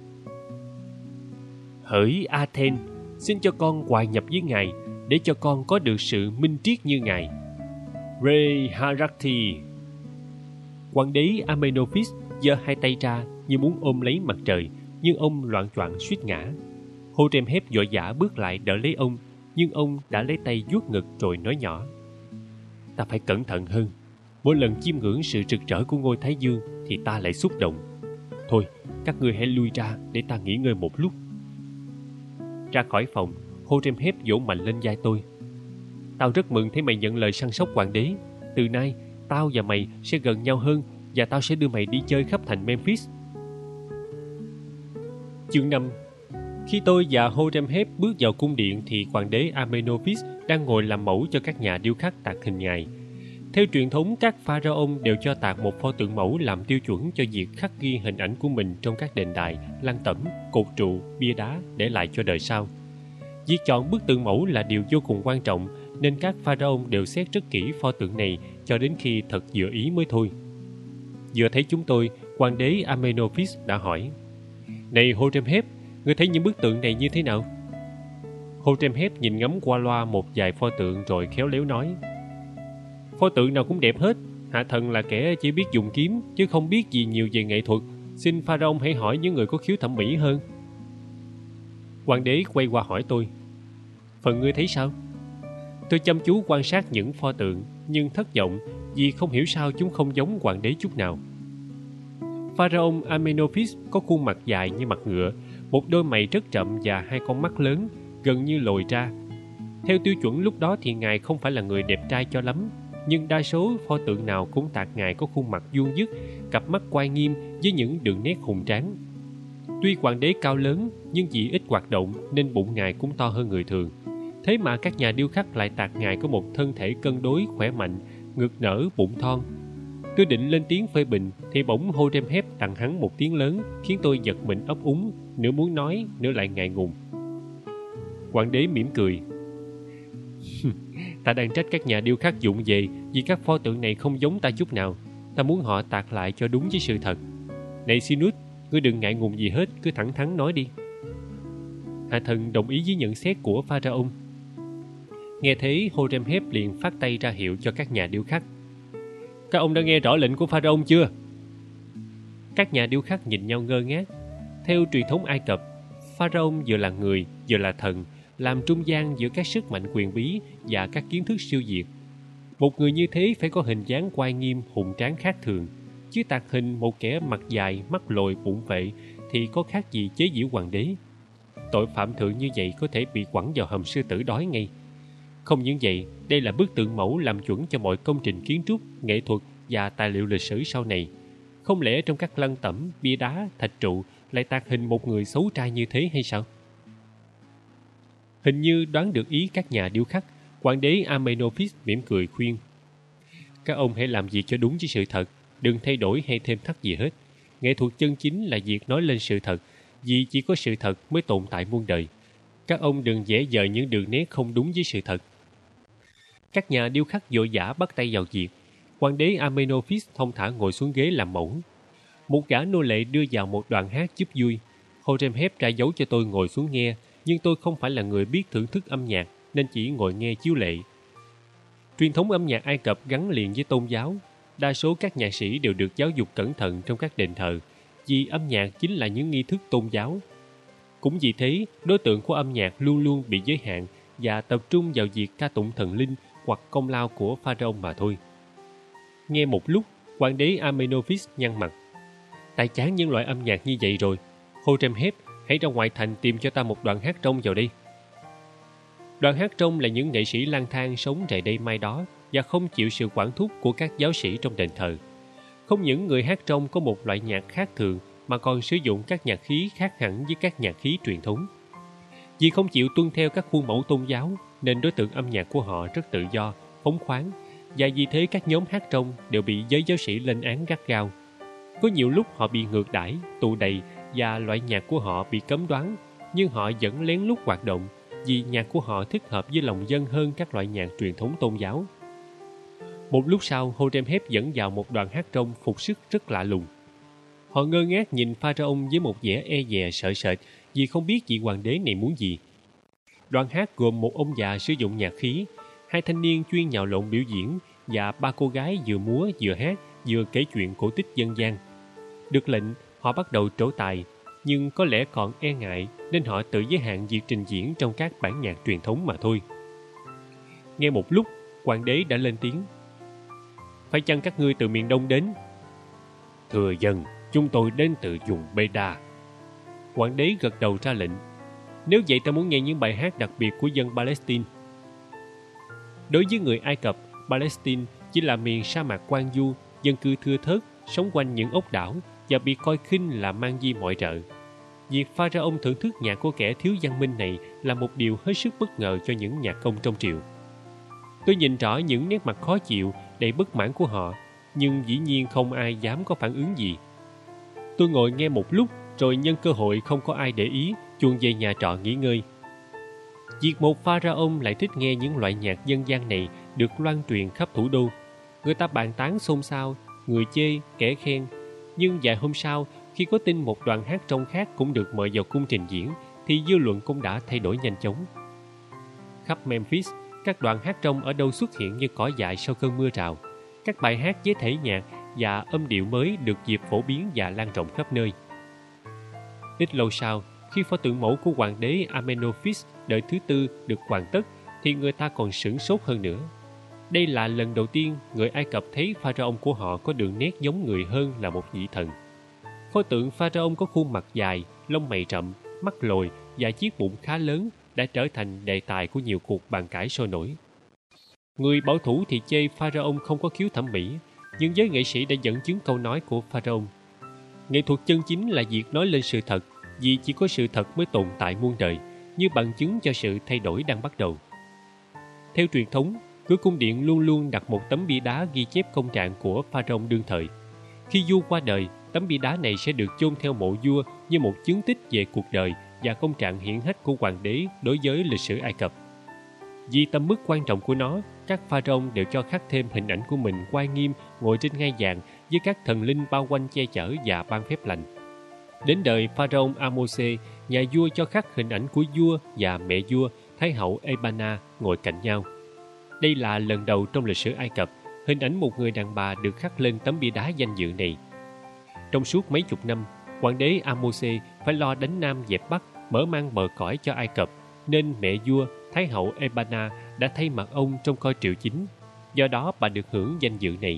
Hỡi Athens, xin cho con hòa nhập với ngài để cho con có được sự minh triết như ngài. Re Harakti. Hoàng đế Amenophis giơ hai tay ra như muốn ôm lấy mặt trời, nhưng ông loạng choạng suýt ngã. Hô-trem-hép vội vã bước lại đỡ lấy ông, nhưng ông đã lấy tay vuốt ngực rồi nói nhỏ: Ta phải cẩn thận hơn. Mỗi lần chiêm ngưỡng sự rực rỡ của ngôi Thái Dương thì ta lại xúc động. Thôi, các ngươi hãy lui ra để ta nghỉ ngơi một lúc. Ra khỏi phòng, Hô-trem-hép vỗ mạnh lên vai tôi: Tao rất mừng thấy mày nhận lời săn sóc hoàng đế. Từ nay, tao và mày sẽ gần nhau hơn và tao sẽ đưa mày đi chơi khắp thành Memphis. Chương năm. Khi tôi và Horemheb bước vào cung điện thì hoàng đế Amenophis đang ngồi làm mẫu cho các nhà điêu khắc tạc hình ngài. Theo truyền thống, các pharaoh đều cho tạc một pho tượng mẫu làm tiêu chuẩn cho việc khắc ghi hình ảnh của mình trong các đền đài, lăng tẩm, cột trụ, bia đá để lại cho đời sau. Việc chọn bức tượng mẫu là điều vô cùng quan trọng, nên các pharaoh đều xét rất kỹ pho tượng này cho đến khi thật vừa ý mới thôi. Vừa thấy chúng tôi, hoàng đế Amenophis đã hỏi: "Này Horemheb, ngươi thấy những bức tượng này như thế nào?" Horemheb nhìn ngắm qua loa một vài pho tượng rồi khéo léo nói: "Pho tượng nào cũng đẹp hết. Hạ thần là kẻ chỉ biết dùng kiếm chứ không biết gì nhiều về nghệ thuật. Xin pharaoh hãy hỏi những người có khiếu thẩm mỹ hơn." Hoàng đế quay qua hỏi tôi: "Phần ngươi thấy sao?" Tôi chăm chú quan sát những pho tượng nhưng thất vọng vì không hiểu sao chúng không giống hoàng đế chút nào. Pharaoh Amenophis có khuôn mặt dài như mặt ngựa, một đôi mày rất chậm và hai con mắt lớn, gần như lồi ra. Theo tiêu chuẩn lúc đó thì ngài không phải là người đẹp trai cho lắm, nhưng đa số pho tượng nào cũng tạc ngài có khuôn mặt vuông vức, cặp mắt oai nghiêm với những đường nét hùng tráng. Tuy hoàng đế cao lớn nhưng vì ít hoạt động nên bụng ngài cũng to hơn người thường. Thế mà các nhà điêu khắc lại tạc ngài có một thân thể cân đối, khỏe mạnh, ngực nở, bụng thon. Tôi định lên tiếng phê bình thì bỗng Horemheb tặng hắn một tiếng lớn khiến tôi giật mình ấp úng, nửa muốn nói nửa lại ngại ngùng. Hoàng đế mỉm cười: "Ta đang trách các nhà điêu khắc dụng về vì các pho tượng này không giống ta chút nào. Ta muốn họ tạc lại cho đúng với sự thật. Này Sinus, ngươi đừng ngại ngùng gì hết, cứ thẳng thắn nói đi." Hạ thần đồng ý với nhận xét của pharaoh. Nghe thế, Horemheb liền phát tay ra hiệu cho các nhà điêu khắc: "Các ông đã nghe rõ lệnh của pharaoh chưa?" Các nhà điêu khắc nhìn nhau ngơ ngác. Theo truyền thống Ai Cập, pharaoh vừa là người vừa là thần, làm trung gian giữa các sức mạnh quyền bí và các kiến thức siêu việt. Một người như thế phải có hình dáng oai nghiêm, hùng tráng khác thường, chứ tạc hình một kẻ mặt dài, mắt lồi, bụng vệ thì có khác gì chế giễu hoàng đế. Tội phạm thượng như vậy có thể bị quẳng vào hầm sư tử đói ngay. Không những vậy, đây là bức tượng mẫu làm chuẩn cho mọi công trình kiến trúc, nghệ thuật và tài liệu lịch sử sau này. Không lẽ trong các lăng tẩm, bia đá, thạch trụ lại tạc hình một người xấu trai như thế hay sao? Hình như đoán được ý các nhà điêu khắc, hoàng đế Amenophis mỉm cười khuyên: "Các ông hãy làm việc cho đúng với sự thật, đừng thay đổi hay thêm thắt gì hết. Nghệ thuật chân chính là việc nói lên sự thật, vì chỉ có sự thật mới tồn tại muôn đời. Các ông đừng vẽ vời những đường nét không đúng với sự thật." Các nhà điêu khắc vội vã bắt tay vào việc. Hoàng đế Amenophis thong thả ngồi xuống ghế làm mẫu. Một gã nô lệ đưa vào một đoạn hát giúp vui. Horemheb ra dấu cho tôi ngồi xuống nghe, nhưng tôi không phải là người biết thưởng thức âm nhạc nên chỉ ngồi nghe chiếu lệ. Truyền thống âm nhạc Ai Cập gắn liền với tôn giáo. Đa số các nhạc sĩ đều được giáo dục cẩn thận trong các đền thờ, vì âm nhạc chính là những nghi thức tôn giáo. Cũng vì thế, đối tượng của âm nhạc luôn luôn bị giới hạn và tập trung vào việc ca tụng thần linh hoặc công lao của pharaoh mà thôi. Nghe một lúc, hoàng đế Amenophis nhăn mặt: "Ta chán những loại âm nhạc như vậy rồi. Horemheb, hãy ra ngoài thành tìm cho ta một đoàn hát trông vào đây." Đoàn hát trông là những nghệ sĩ lang thang sống rày đây mai đó và không chịu sự quản thúc của các giáo sĩ trong đền thờ. Không những người hát trông có một loại nhạc khác thường mà còn sử dụng các nhạc khí khác hẳn với các nhạc khí truyền thống. Vì không chịu tuân theo các khuôn mẫu tôn giáo nên đối tượng âm nhạc của họ rất tự do, phóng khoáng, và vì thế các nhóm hát trông đều bị giới giáo sĩ lên án gắt gao. Có nhiều lúc họ bị ngược đãi, tù đày và loại nhạc của họ bị cấm đoán, nhưng họ vẫn lén lút hoạt động vì nhạc của họ thích hợp với lòng dân hơn các loại nhạc truyền thống tôn giáo. Một lúc sau, Horemheb dẫn vào một đoàn hát trông phục sức rất lạ lùng. Họ ngơ ngác nhìn pharaoh với một vẻ e dè sợ sệt vì không biết vị hoàng đế này muốn gì. Đoàn hát gồm một ông già sử dụng nhạc khí, hai thanh niên chuyên nhào lộn biểu diễn và ba cô gái vừa múa vừa hát vừa kể chuyện cổ tích dân gian. Được lệnh, họ bắt đầu trổ tài, nhưng có lẽ còn e ngại nên họ tự giới hạn việc trình diễn trong các bản nhạc truyền thống mà thôi. Nghe một lúc, hoàng đế đã lên tiếng: "Phải chăng các ngươi từ miền Đông đến?" "Thưa dân, chúng tôi đến từ vùng Beda." Hoàng đế gật đầu ra lệnh: "Nếu vậy ta muốn nghe những bài hát đặc biệt của dân Palestine." Đối với người Ai Cập, Palestine chỉ là miền sa mạc quang du, dân cư thưa thớt, sống quanh những ốc đảo và bị coi khinh là mang di mọi rợ. Việc Pharaoh thưởng thức nhạc của kẻ thiếu văn minh này là một điều hết sức bất ngờ cho những nhạc công trong triều. Tôi nhìn rõ những nét mặt khó chịu, đầy bất mãn của họ, nhưng dĩ nhiên không ai dám có phản ứng gì. Tôi ngồi nghe một lúc, rồi nhân cơ hội không có ai để ý, chuồn về nhà trọ nghỉ ngơi. Việc một Pharaoh lại thích nghe những loại nhạc dân gian này được loan truyền khắp thủ đô. Người ta bàn tán xôn xao, người chê, kẻ khen. Nhưng vài hôm sau, khi có tin một đoàn hát trong khác cũng được mời vào cung trình diễn, thì dư luận cũng đã thay đổi nhanh chóng. Khắp Memphis, các đoàn hát trong ở đâu xuất hiện như cỏ dại sau cơn mưa rào. Các bài hát với thể nhạc và âm điệu mới được dịp phổ biến và lan rộng khắp nơi. Ít lâu sau, khi pho tượng mẫu của hoàng đế Amenophis đời thứ tư được hoàn tất, thì người ta còn sửng sốt hơn nữa. Đây là lần đầu tiên người Ai Cập thấy pharaoh của họ có đường nét giống người hơn là một vị thần. Pho tượng pharaoh có khuôn mặt dài, lông mày rậm, mắt lồi và chiếc bụng khá lớn đã trở thành đề tài của nhiều cuộc bàn cãi sôi nổi. Người bảo thủ thì chê pharaoh không có khiếu thẩm mỹ, nhưng giới nghệ sĩ đã dẫn chứng câu nói của pharaoh. Nghệ thuật chân chính là việc nói lên sự thật, vì chỉ có sự thật mới tồn tại muôn đời, như bằng chứng cho sự thay đổi đang bắt đầu. Theo truyền thống, cửa cung điện luôn luôn đặt một tấm bia đá ghi chép công trạng của pharaoh đương thời. Khi vua qua đời, tấm bia đá này sẽ được chôn theo mộ vua như một chứng tích về cuộc đời và công trạng hiển hách của hoàng đế đối với lịch sử Ai Cập. Vì tầm mức quan trọng của nó, các pharaoh đều cho khắc thêm hình ảnh của mình oai nghiêm ngồi trên ngai vàng với các thần linh bao quanh che chở và ban phép lành. Đến đời pharaoh Ahmose, nhà vua cho khắc hình ảnh của vua và mẹ vua, thái hậu Ebanna ngồi cạnh nhau. Đây là lần đầu trong lịch sử Ai Cập, hình ảnh một người đàn bà được khắc lên tấm bia đá danh dự này. Trong suốt mấy chục năm, hoàng đế Ahmose phải lo đánh Nam dẹp Bắc, mở mang bờ cõi cho Ai Cập, nên mẹ vua, thái hậu Ebanna đã thay mặt ông trong coi triều chính. Do đó bà được hưởng danh dự này.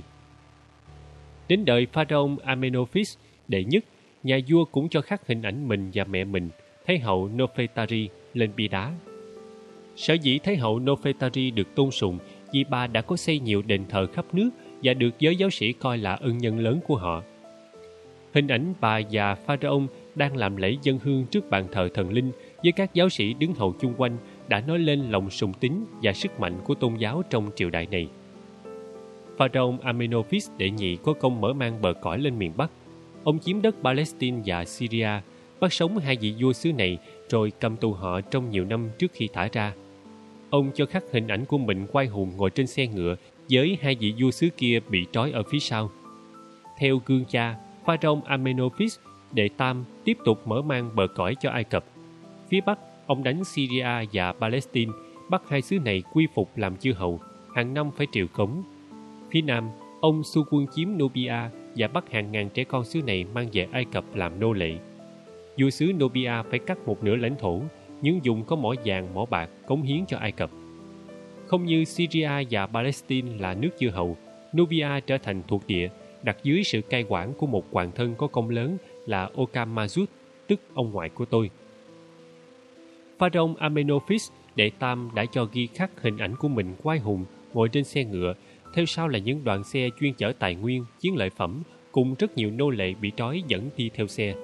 Đến đời pharaoh Amenophis đệ nhất, nhà vua cũng cho khắc hình ảnh mình và mẹ mình, thái hậu Nofretari, lên bia đá. Sở dĩ thái hậu Nofretari được tôn sùng vì bà đã có xây nhiều đền thờ khắp nước và được giới giáo sĩ coi là ân nhân lớn của họ. Hình ảnh bà và pharaoh đang làm lễ dâng hương trước bàn thờ thần linh với các giáo sĩ đứng hầu chung quanh đã nói lên lòng sùng tín và sức mạnh của tôn giáo trong triều đại này. Pharaoh Amenophis đệ nhị có công mở mang bờ cõi lên miền Bắc. Ông chiếm đất Palestine và Syria, bắt sống hai vị vua xứ này rồi cầm tù họ trong nhiều năm trước khi thả ra. Ông cho khắc hình ảnh của mình oai hùng ngồi trên xe ngựa với hai vị vua xứ kia bị trói ở phía sau. Theo gương cha, pharaoh Amenophis đệ tam tiếp tục mở mang bờ cõi cho Ai Cập. Phía Bắc, ông đánh Syria và Palestine, bắt hai xứ này quy phục làm chư hầu, hàng năm phải triều cống. Phía Nam, ông xu quân chiếm Nubia và bắt hàng ngàn trẻ con xứ này mang về Ai Cập làm nô lệ. Vua xứ Nubia phải cắt một nửa lãnh thổ, những vùng có mỏ vàng, mỏ bạc cống hiến cho Ai Cập. Không như Syria và Palestine là nước chư hầu, Nubia trở thành thuộc địa, đặt dưới sự cai quản của một hoàng thân có công lớn là Okam Mazut, tức ông ngoại của tôi. Pharaoh Amenophis đệ tam đã cho ghi khắc hình ảnh của mình oai hùng ngồi trên xe ngựa, theo sau là những đoàn xe chuyên chở tài nguyên, chiến lợi phẩm cùng rất nhiều nô lệ bị trói dẫn đi theo xe.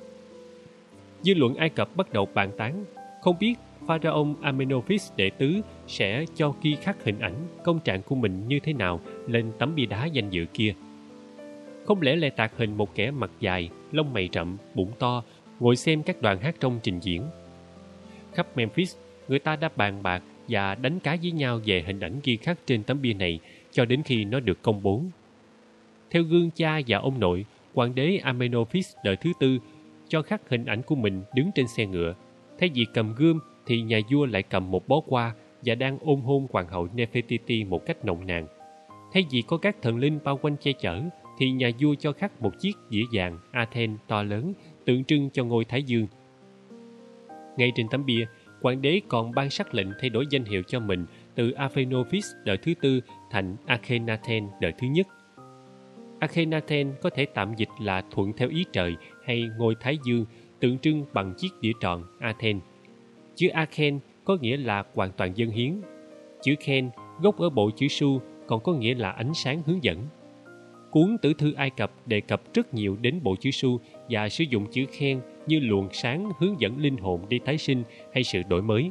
Dư luận Ai Cập bắt đầu bàn tán, không biết Pharaoh Amenophis đệ tứ sẽ cho ghi khắc hình ảnh công trạng của mình như thế nào lên tấm bia đá danh dự kia. Không lẽ lại tạc hình một kẻ mặt dài, lông mày rậm, bụng to, ngồi xem các đoàn hát trong trình diễn. Khắp Memphis, người ta đã bàn bạc và đánh cá với nhau về hình ảnh ghi khắc trên tấm bia này cho đến khi nó được công bố. Theo gương cha và ông nội, hoàng đế Amenophis đời thứ tư cho khắc hình ảnh của mình đứng trên xe ngựa. Thay vì cầm gươm thì nhà vua lại cầm một bó hoa và đang ôm hôn hoàng hậu Nefertiti một cách nồng nàn. Thay vì có các thần linh bao quanh che chở thì nhà vua cho khắc một chiếc dĩa vàng Athens to lớn tượng trưng cho ngôi Thái Dương. Ngay trên tấm bia, hoàng đế còn ban sắc lệnh thay đổi danh hiệu cho mình từ Amenophis đời thứ tư thành Akhenaten đời thứ nhất. Akhenaten có thể tạm dịch là thuận theo ý trời hay ngôi Thái Dương, tượng trưng bằng chiếc đĩa tròn Athens. Chữ Akhen có nghĩa là hoàn toàn dâng hiến. Chữ Khen Gốc ở bộ chữ su còn có nghĩa là ánh sáng hướng dẫn. Cuốn Tử thư Ai Cập đề cập rất nhiều đến bộ chữ su và sử dụng chữ khen như luồng sáng hướng dẫn linh hồn đi tái sinh hay sự đổi mới.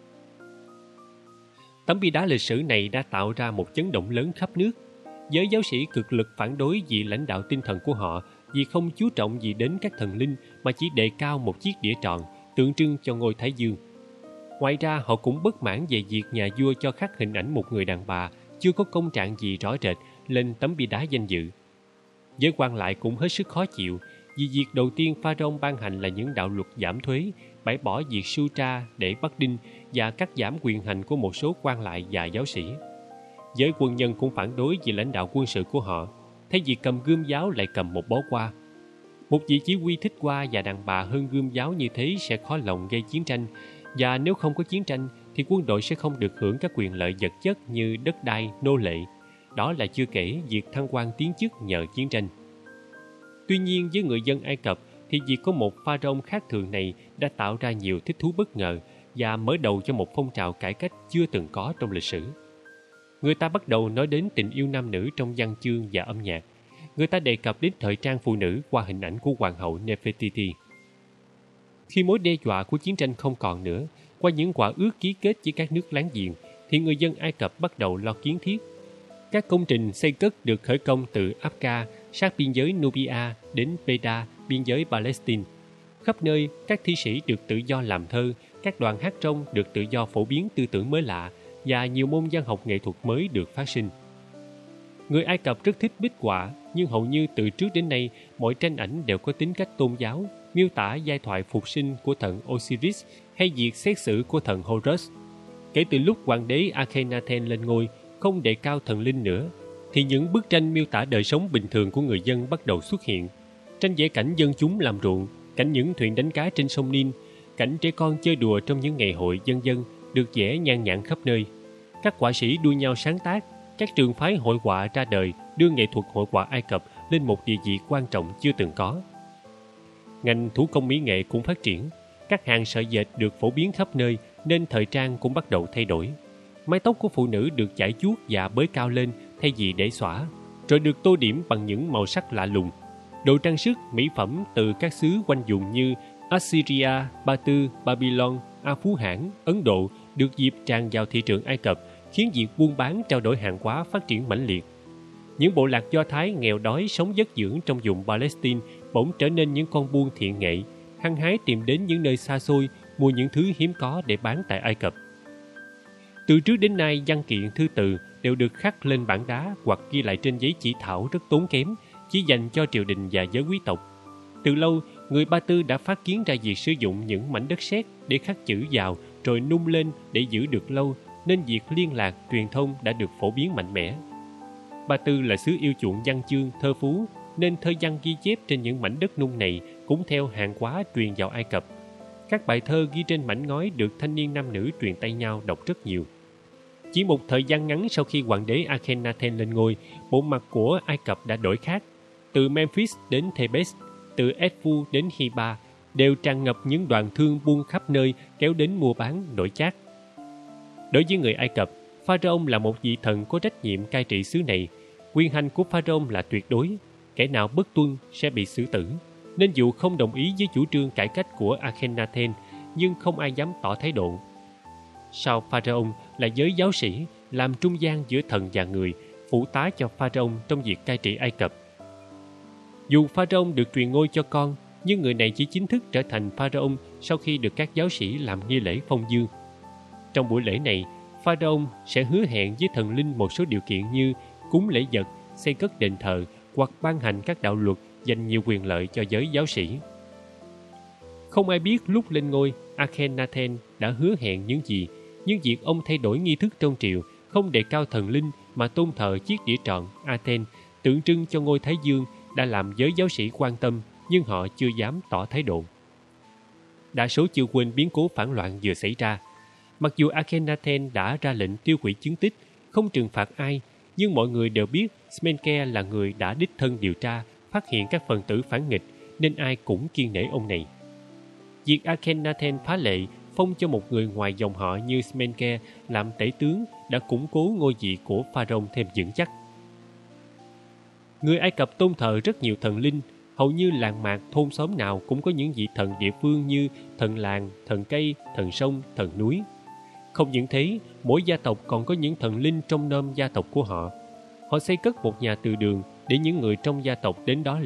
Tấm bia đá lịch sử này đã tạo ra một chấn động lớn khắp nước. Giới giáo sĩ cực lực phản đối vị lãnh đạo tinh thần của họ vì không chú trọng gì đến các thần linh mà chỉ đề cao một chiếc đĩa tròn tượng trưng cho ngôi Thái Dương. Ngoài ra, họ cũng bất mãn về việc nhà vua cho khắc hình ảnh một người đàn bà chưa có công trạng gì rõ rệt lên tấm bia đá danh dự. Giới quan lại cũng hết sức khó chịu vì việc đầu tiên Pharaoh ban hành là những đạo luật giảm thuế, bãi bỏ việc sutra để bắt đinh và cắt giảm quyền hành của một số quan lại và giáo sĩ. Giới quân nhân cũng phản đối vì lãnh đạo quân sự của họ, thay vì cầm gươm giáo lại cầm một bó hoa. Một vị chỉ huy thích hoa và đàn bà hơn gươm giáo như thế sẽ khó lòng gây chiến tranh, và nếu không có chiến tranh thì quân đội sẽ không được hưởng các quyền lợi vật chất như đất đai, nô lệ. Đó là chưa kể việc thăng quan tiến chức nhờ chiến tranh. Tuy nhiên, với người dân Ai Cập thì việc có một pharaoh khác thường này đã tạo ra nhiều thích thú bất ngờ và mở đầu cho một phong trào cải cách chưa từng có trong lịch sử. Người ta bắt đầu nói đến tình yêu nam nữ trong văn chương và âm nhạc. Người ta đề cập đến thời trang phụ nữ qua hình ảnh của hoàng hậu Nefertiti. Khi mối đe dọa của chiến tranh không còn nữa, qua những quả ước ký kết với các nước láng giềng, thì người dân Ai Cập bắt đầu lo kiến thiết. Các công trình xây cất được khởi công từ Abka, sát biên giới Nubia, đến Peda, biên giới Palestine. Khắp nơi, các thi sĩ được tự do làm thơ, các đoàn hát trong được tự do phổ biến tư tưởng mới lạ, và nhiều môn văn học nghệ thuật mới được phát sinh. Người Ai Cập rất thích bích họa, nhưng hầu như từ trước đến nay, mọi tranh ảnh đều có tính cách tôn giáo, miêu tả giai thoại phục sinh của thần Osiris hay việc xét xử của thần Horus. Kể từ lúc hoàng đế Akhenaten lên ngôi, không đề cao thần linh nữa, thì những bức tranh miêu tả đời sống bình thường của người dân bắt đầu xuất hiện. Tranh vẽ cảnh dân chúng làm ruộng, cảnh những thuyền đánh cá trên sông Nin, cảnh trẻ con chơi đùa trong những ngày hội dân dân được vẽ nhan nhản khắp nơi. Các họa sĩ đua nhau sáng tác, các trường phái hội họa ra đời đưa nghệ thuật hội họa Ai Cập lên một địa vị quan trọng chưa từng có. Ngành thủ công mỹ nghệ cũng phát triển, các hàng sợi dệt được phổ biến khắp nơi nên thời trang cũng bắt đầu thay đổi. Mái tóc của phụ nữ được chải chuốt và bới cao lên thay vì để xõa, rồi được tô điểm bằng những màu sắc lạ lùng. Đồ trang sức, mỹ phẩm từ các xứ quanh vùng như Assyria, Ba Tư, Babylon, A Phú Hãn, Ấn Độ được dịp tràn vào thị trường Ai Cập, khiến việc buôn bán trao đổi hàng hóa phát triển mãnh liệt. Những bộ lạc Do Thái nghèo đói sống vất dưỡng trong vùng Palestine bỗng trở nên những con buôn thiện nghệ, hăng hái tìm đến những nơi xa xôi mua những thứ hiếm có để bán tại Ai Cập. Từ trước đến nay, văn kiện thư từ đều được khắc lên bảng đá hoặc ghi lại trên giấy chỉ thảo rất tốn kém, chỉ dành cho triều đình và giới quý tộc. Từ lâu, người Ba Tư đã phát kiến ra việc sử dụng những mảnh đất sét để khắc chữ vào rồi nung lên để giữ được lâu, nên việc liên lạc, truyền thông đã được phổ biến mạnh mẽ. Ba Tư là xứ yêu chuộng văn chương, thơ phú, nên thơ văn ghi chép trên những mảnh đất nung này cũng theo hàng hóa truyền vào Ai Cập. Các bài thơ ghi trên mảnh ngói được thanh niên nam nữ truyền tay nhau đọc rất nhiều. Chỉ một thời gian ngắn sau khi hoàng đế Akhenaten lên ngôi, bộ mặt của Ai Cập đã đổi khác. Từ Memphis đến Thebes, từ Edfu đến Hiba, đều tràn ngập những đoàn thương buôn khắp nơi kéo đến mua bán, đổi chác. Đối với người Ai Cập, Pharaoh là một vị thần có trách nhiệm cai trị xứ này. Quyền hành của Pharaoh là tuyệt đối, kẻ nào bất tuân sẽ bị xử tử. Nên dù không đồng ý với chủ trương cải cách của Akhenaten, nhưng không ai dám tỏ thái độ. Sau Pharaoh là giới giáo sĩ, làm trung gian giữa thần và người, phụ tá cho Pharaoh trong việc cai trị Ai Cập. Dù Pharaoh được truyền ngôi cho con, nhưng người này chỉ chính thức trở thành Pharaoh sau khi được các giáo sĩ làm nghi lễ phong dương. Trong buổi lễ này, Pharaoh sẽ hứa hẹn với thần linh một số điều kiện như cúng lễ vật, xây cất đền thờ hoặc ban hành các đạo luật dành nhiều quyền lợi cho giới giáo sĩ. Không ai biết lúc lên ngôi, Akhenaten đã hứa hẹn những gì, nhưng việc ông thay đổi nghi thức trong triều, không đề cao thần linh mà tôn thờ chiếc đĩa tròn Aten tượng trưng cho ngôi Thái Dương đã làm giới giáo sĩ quan tâm, nhưng họ chưa dám tỏ thái độ. Đa số chưa quên biến cố phản loạn vừa xảy ra. Mặc dù Akhenaten đã ra lệnh tiêu hủy chứng tích, không trừng phạt ai, nhưng mọi người đều biết Smenke là người đã đích thân điều tra, phát hiện các phần tử phản nghịch, nên ai cũng kiêng nể ông này. Việc Akhenaten phá lệ phong cho một người ngoài dòng họ như Smenke làm tể tướng đã củng cố ngôi vị của Pharaoh thêm vững chắc. Người Ai Cập tôn thờ rất nhiều thần linh, hầu như làng mạc thôn xóm nào cũng có những vị thần địa phương như thần làng, thần cây, thần sông, thần núi. Không những thế, mỗi gia tộc còn có những thần linh trong nôm gia tộc của họ. Họ xây cất một nhà từ đường để những người trong gia tộc đến đó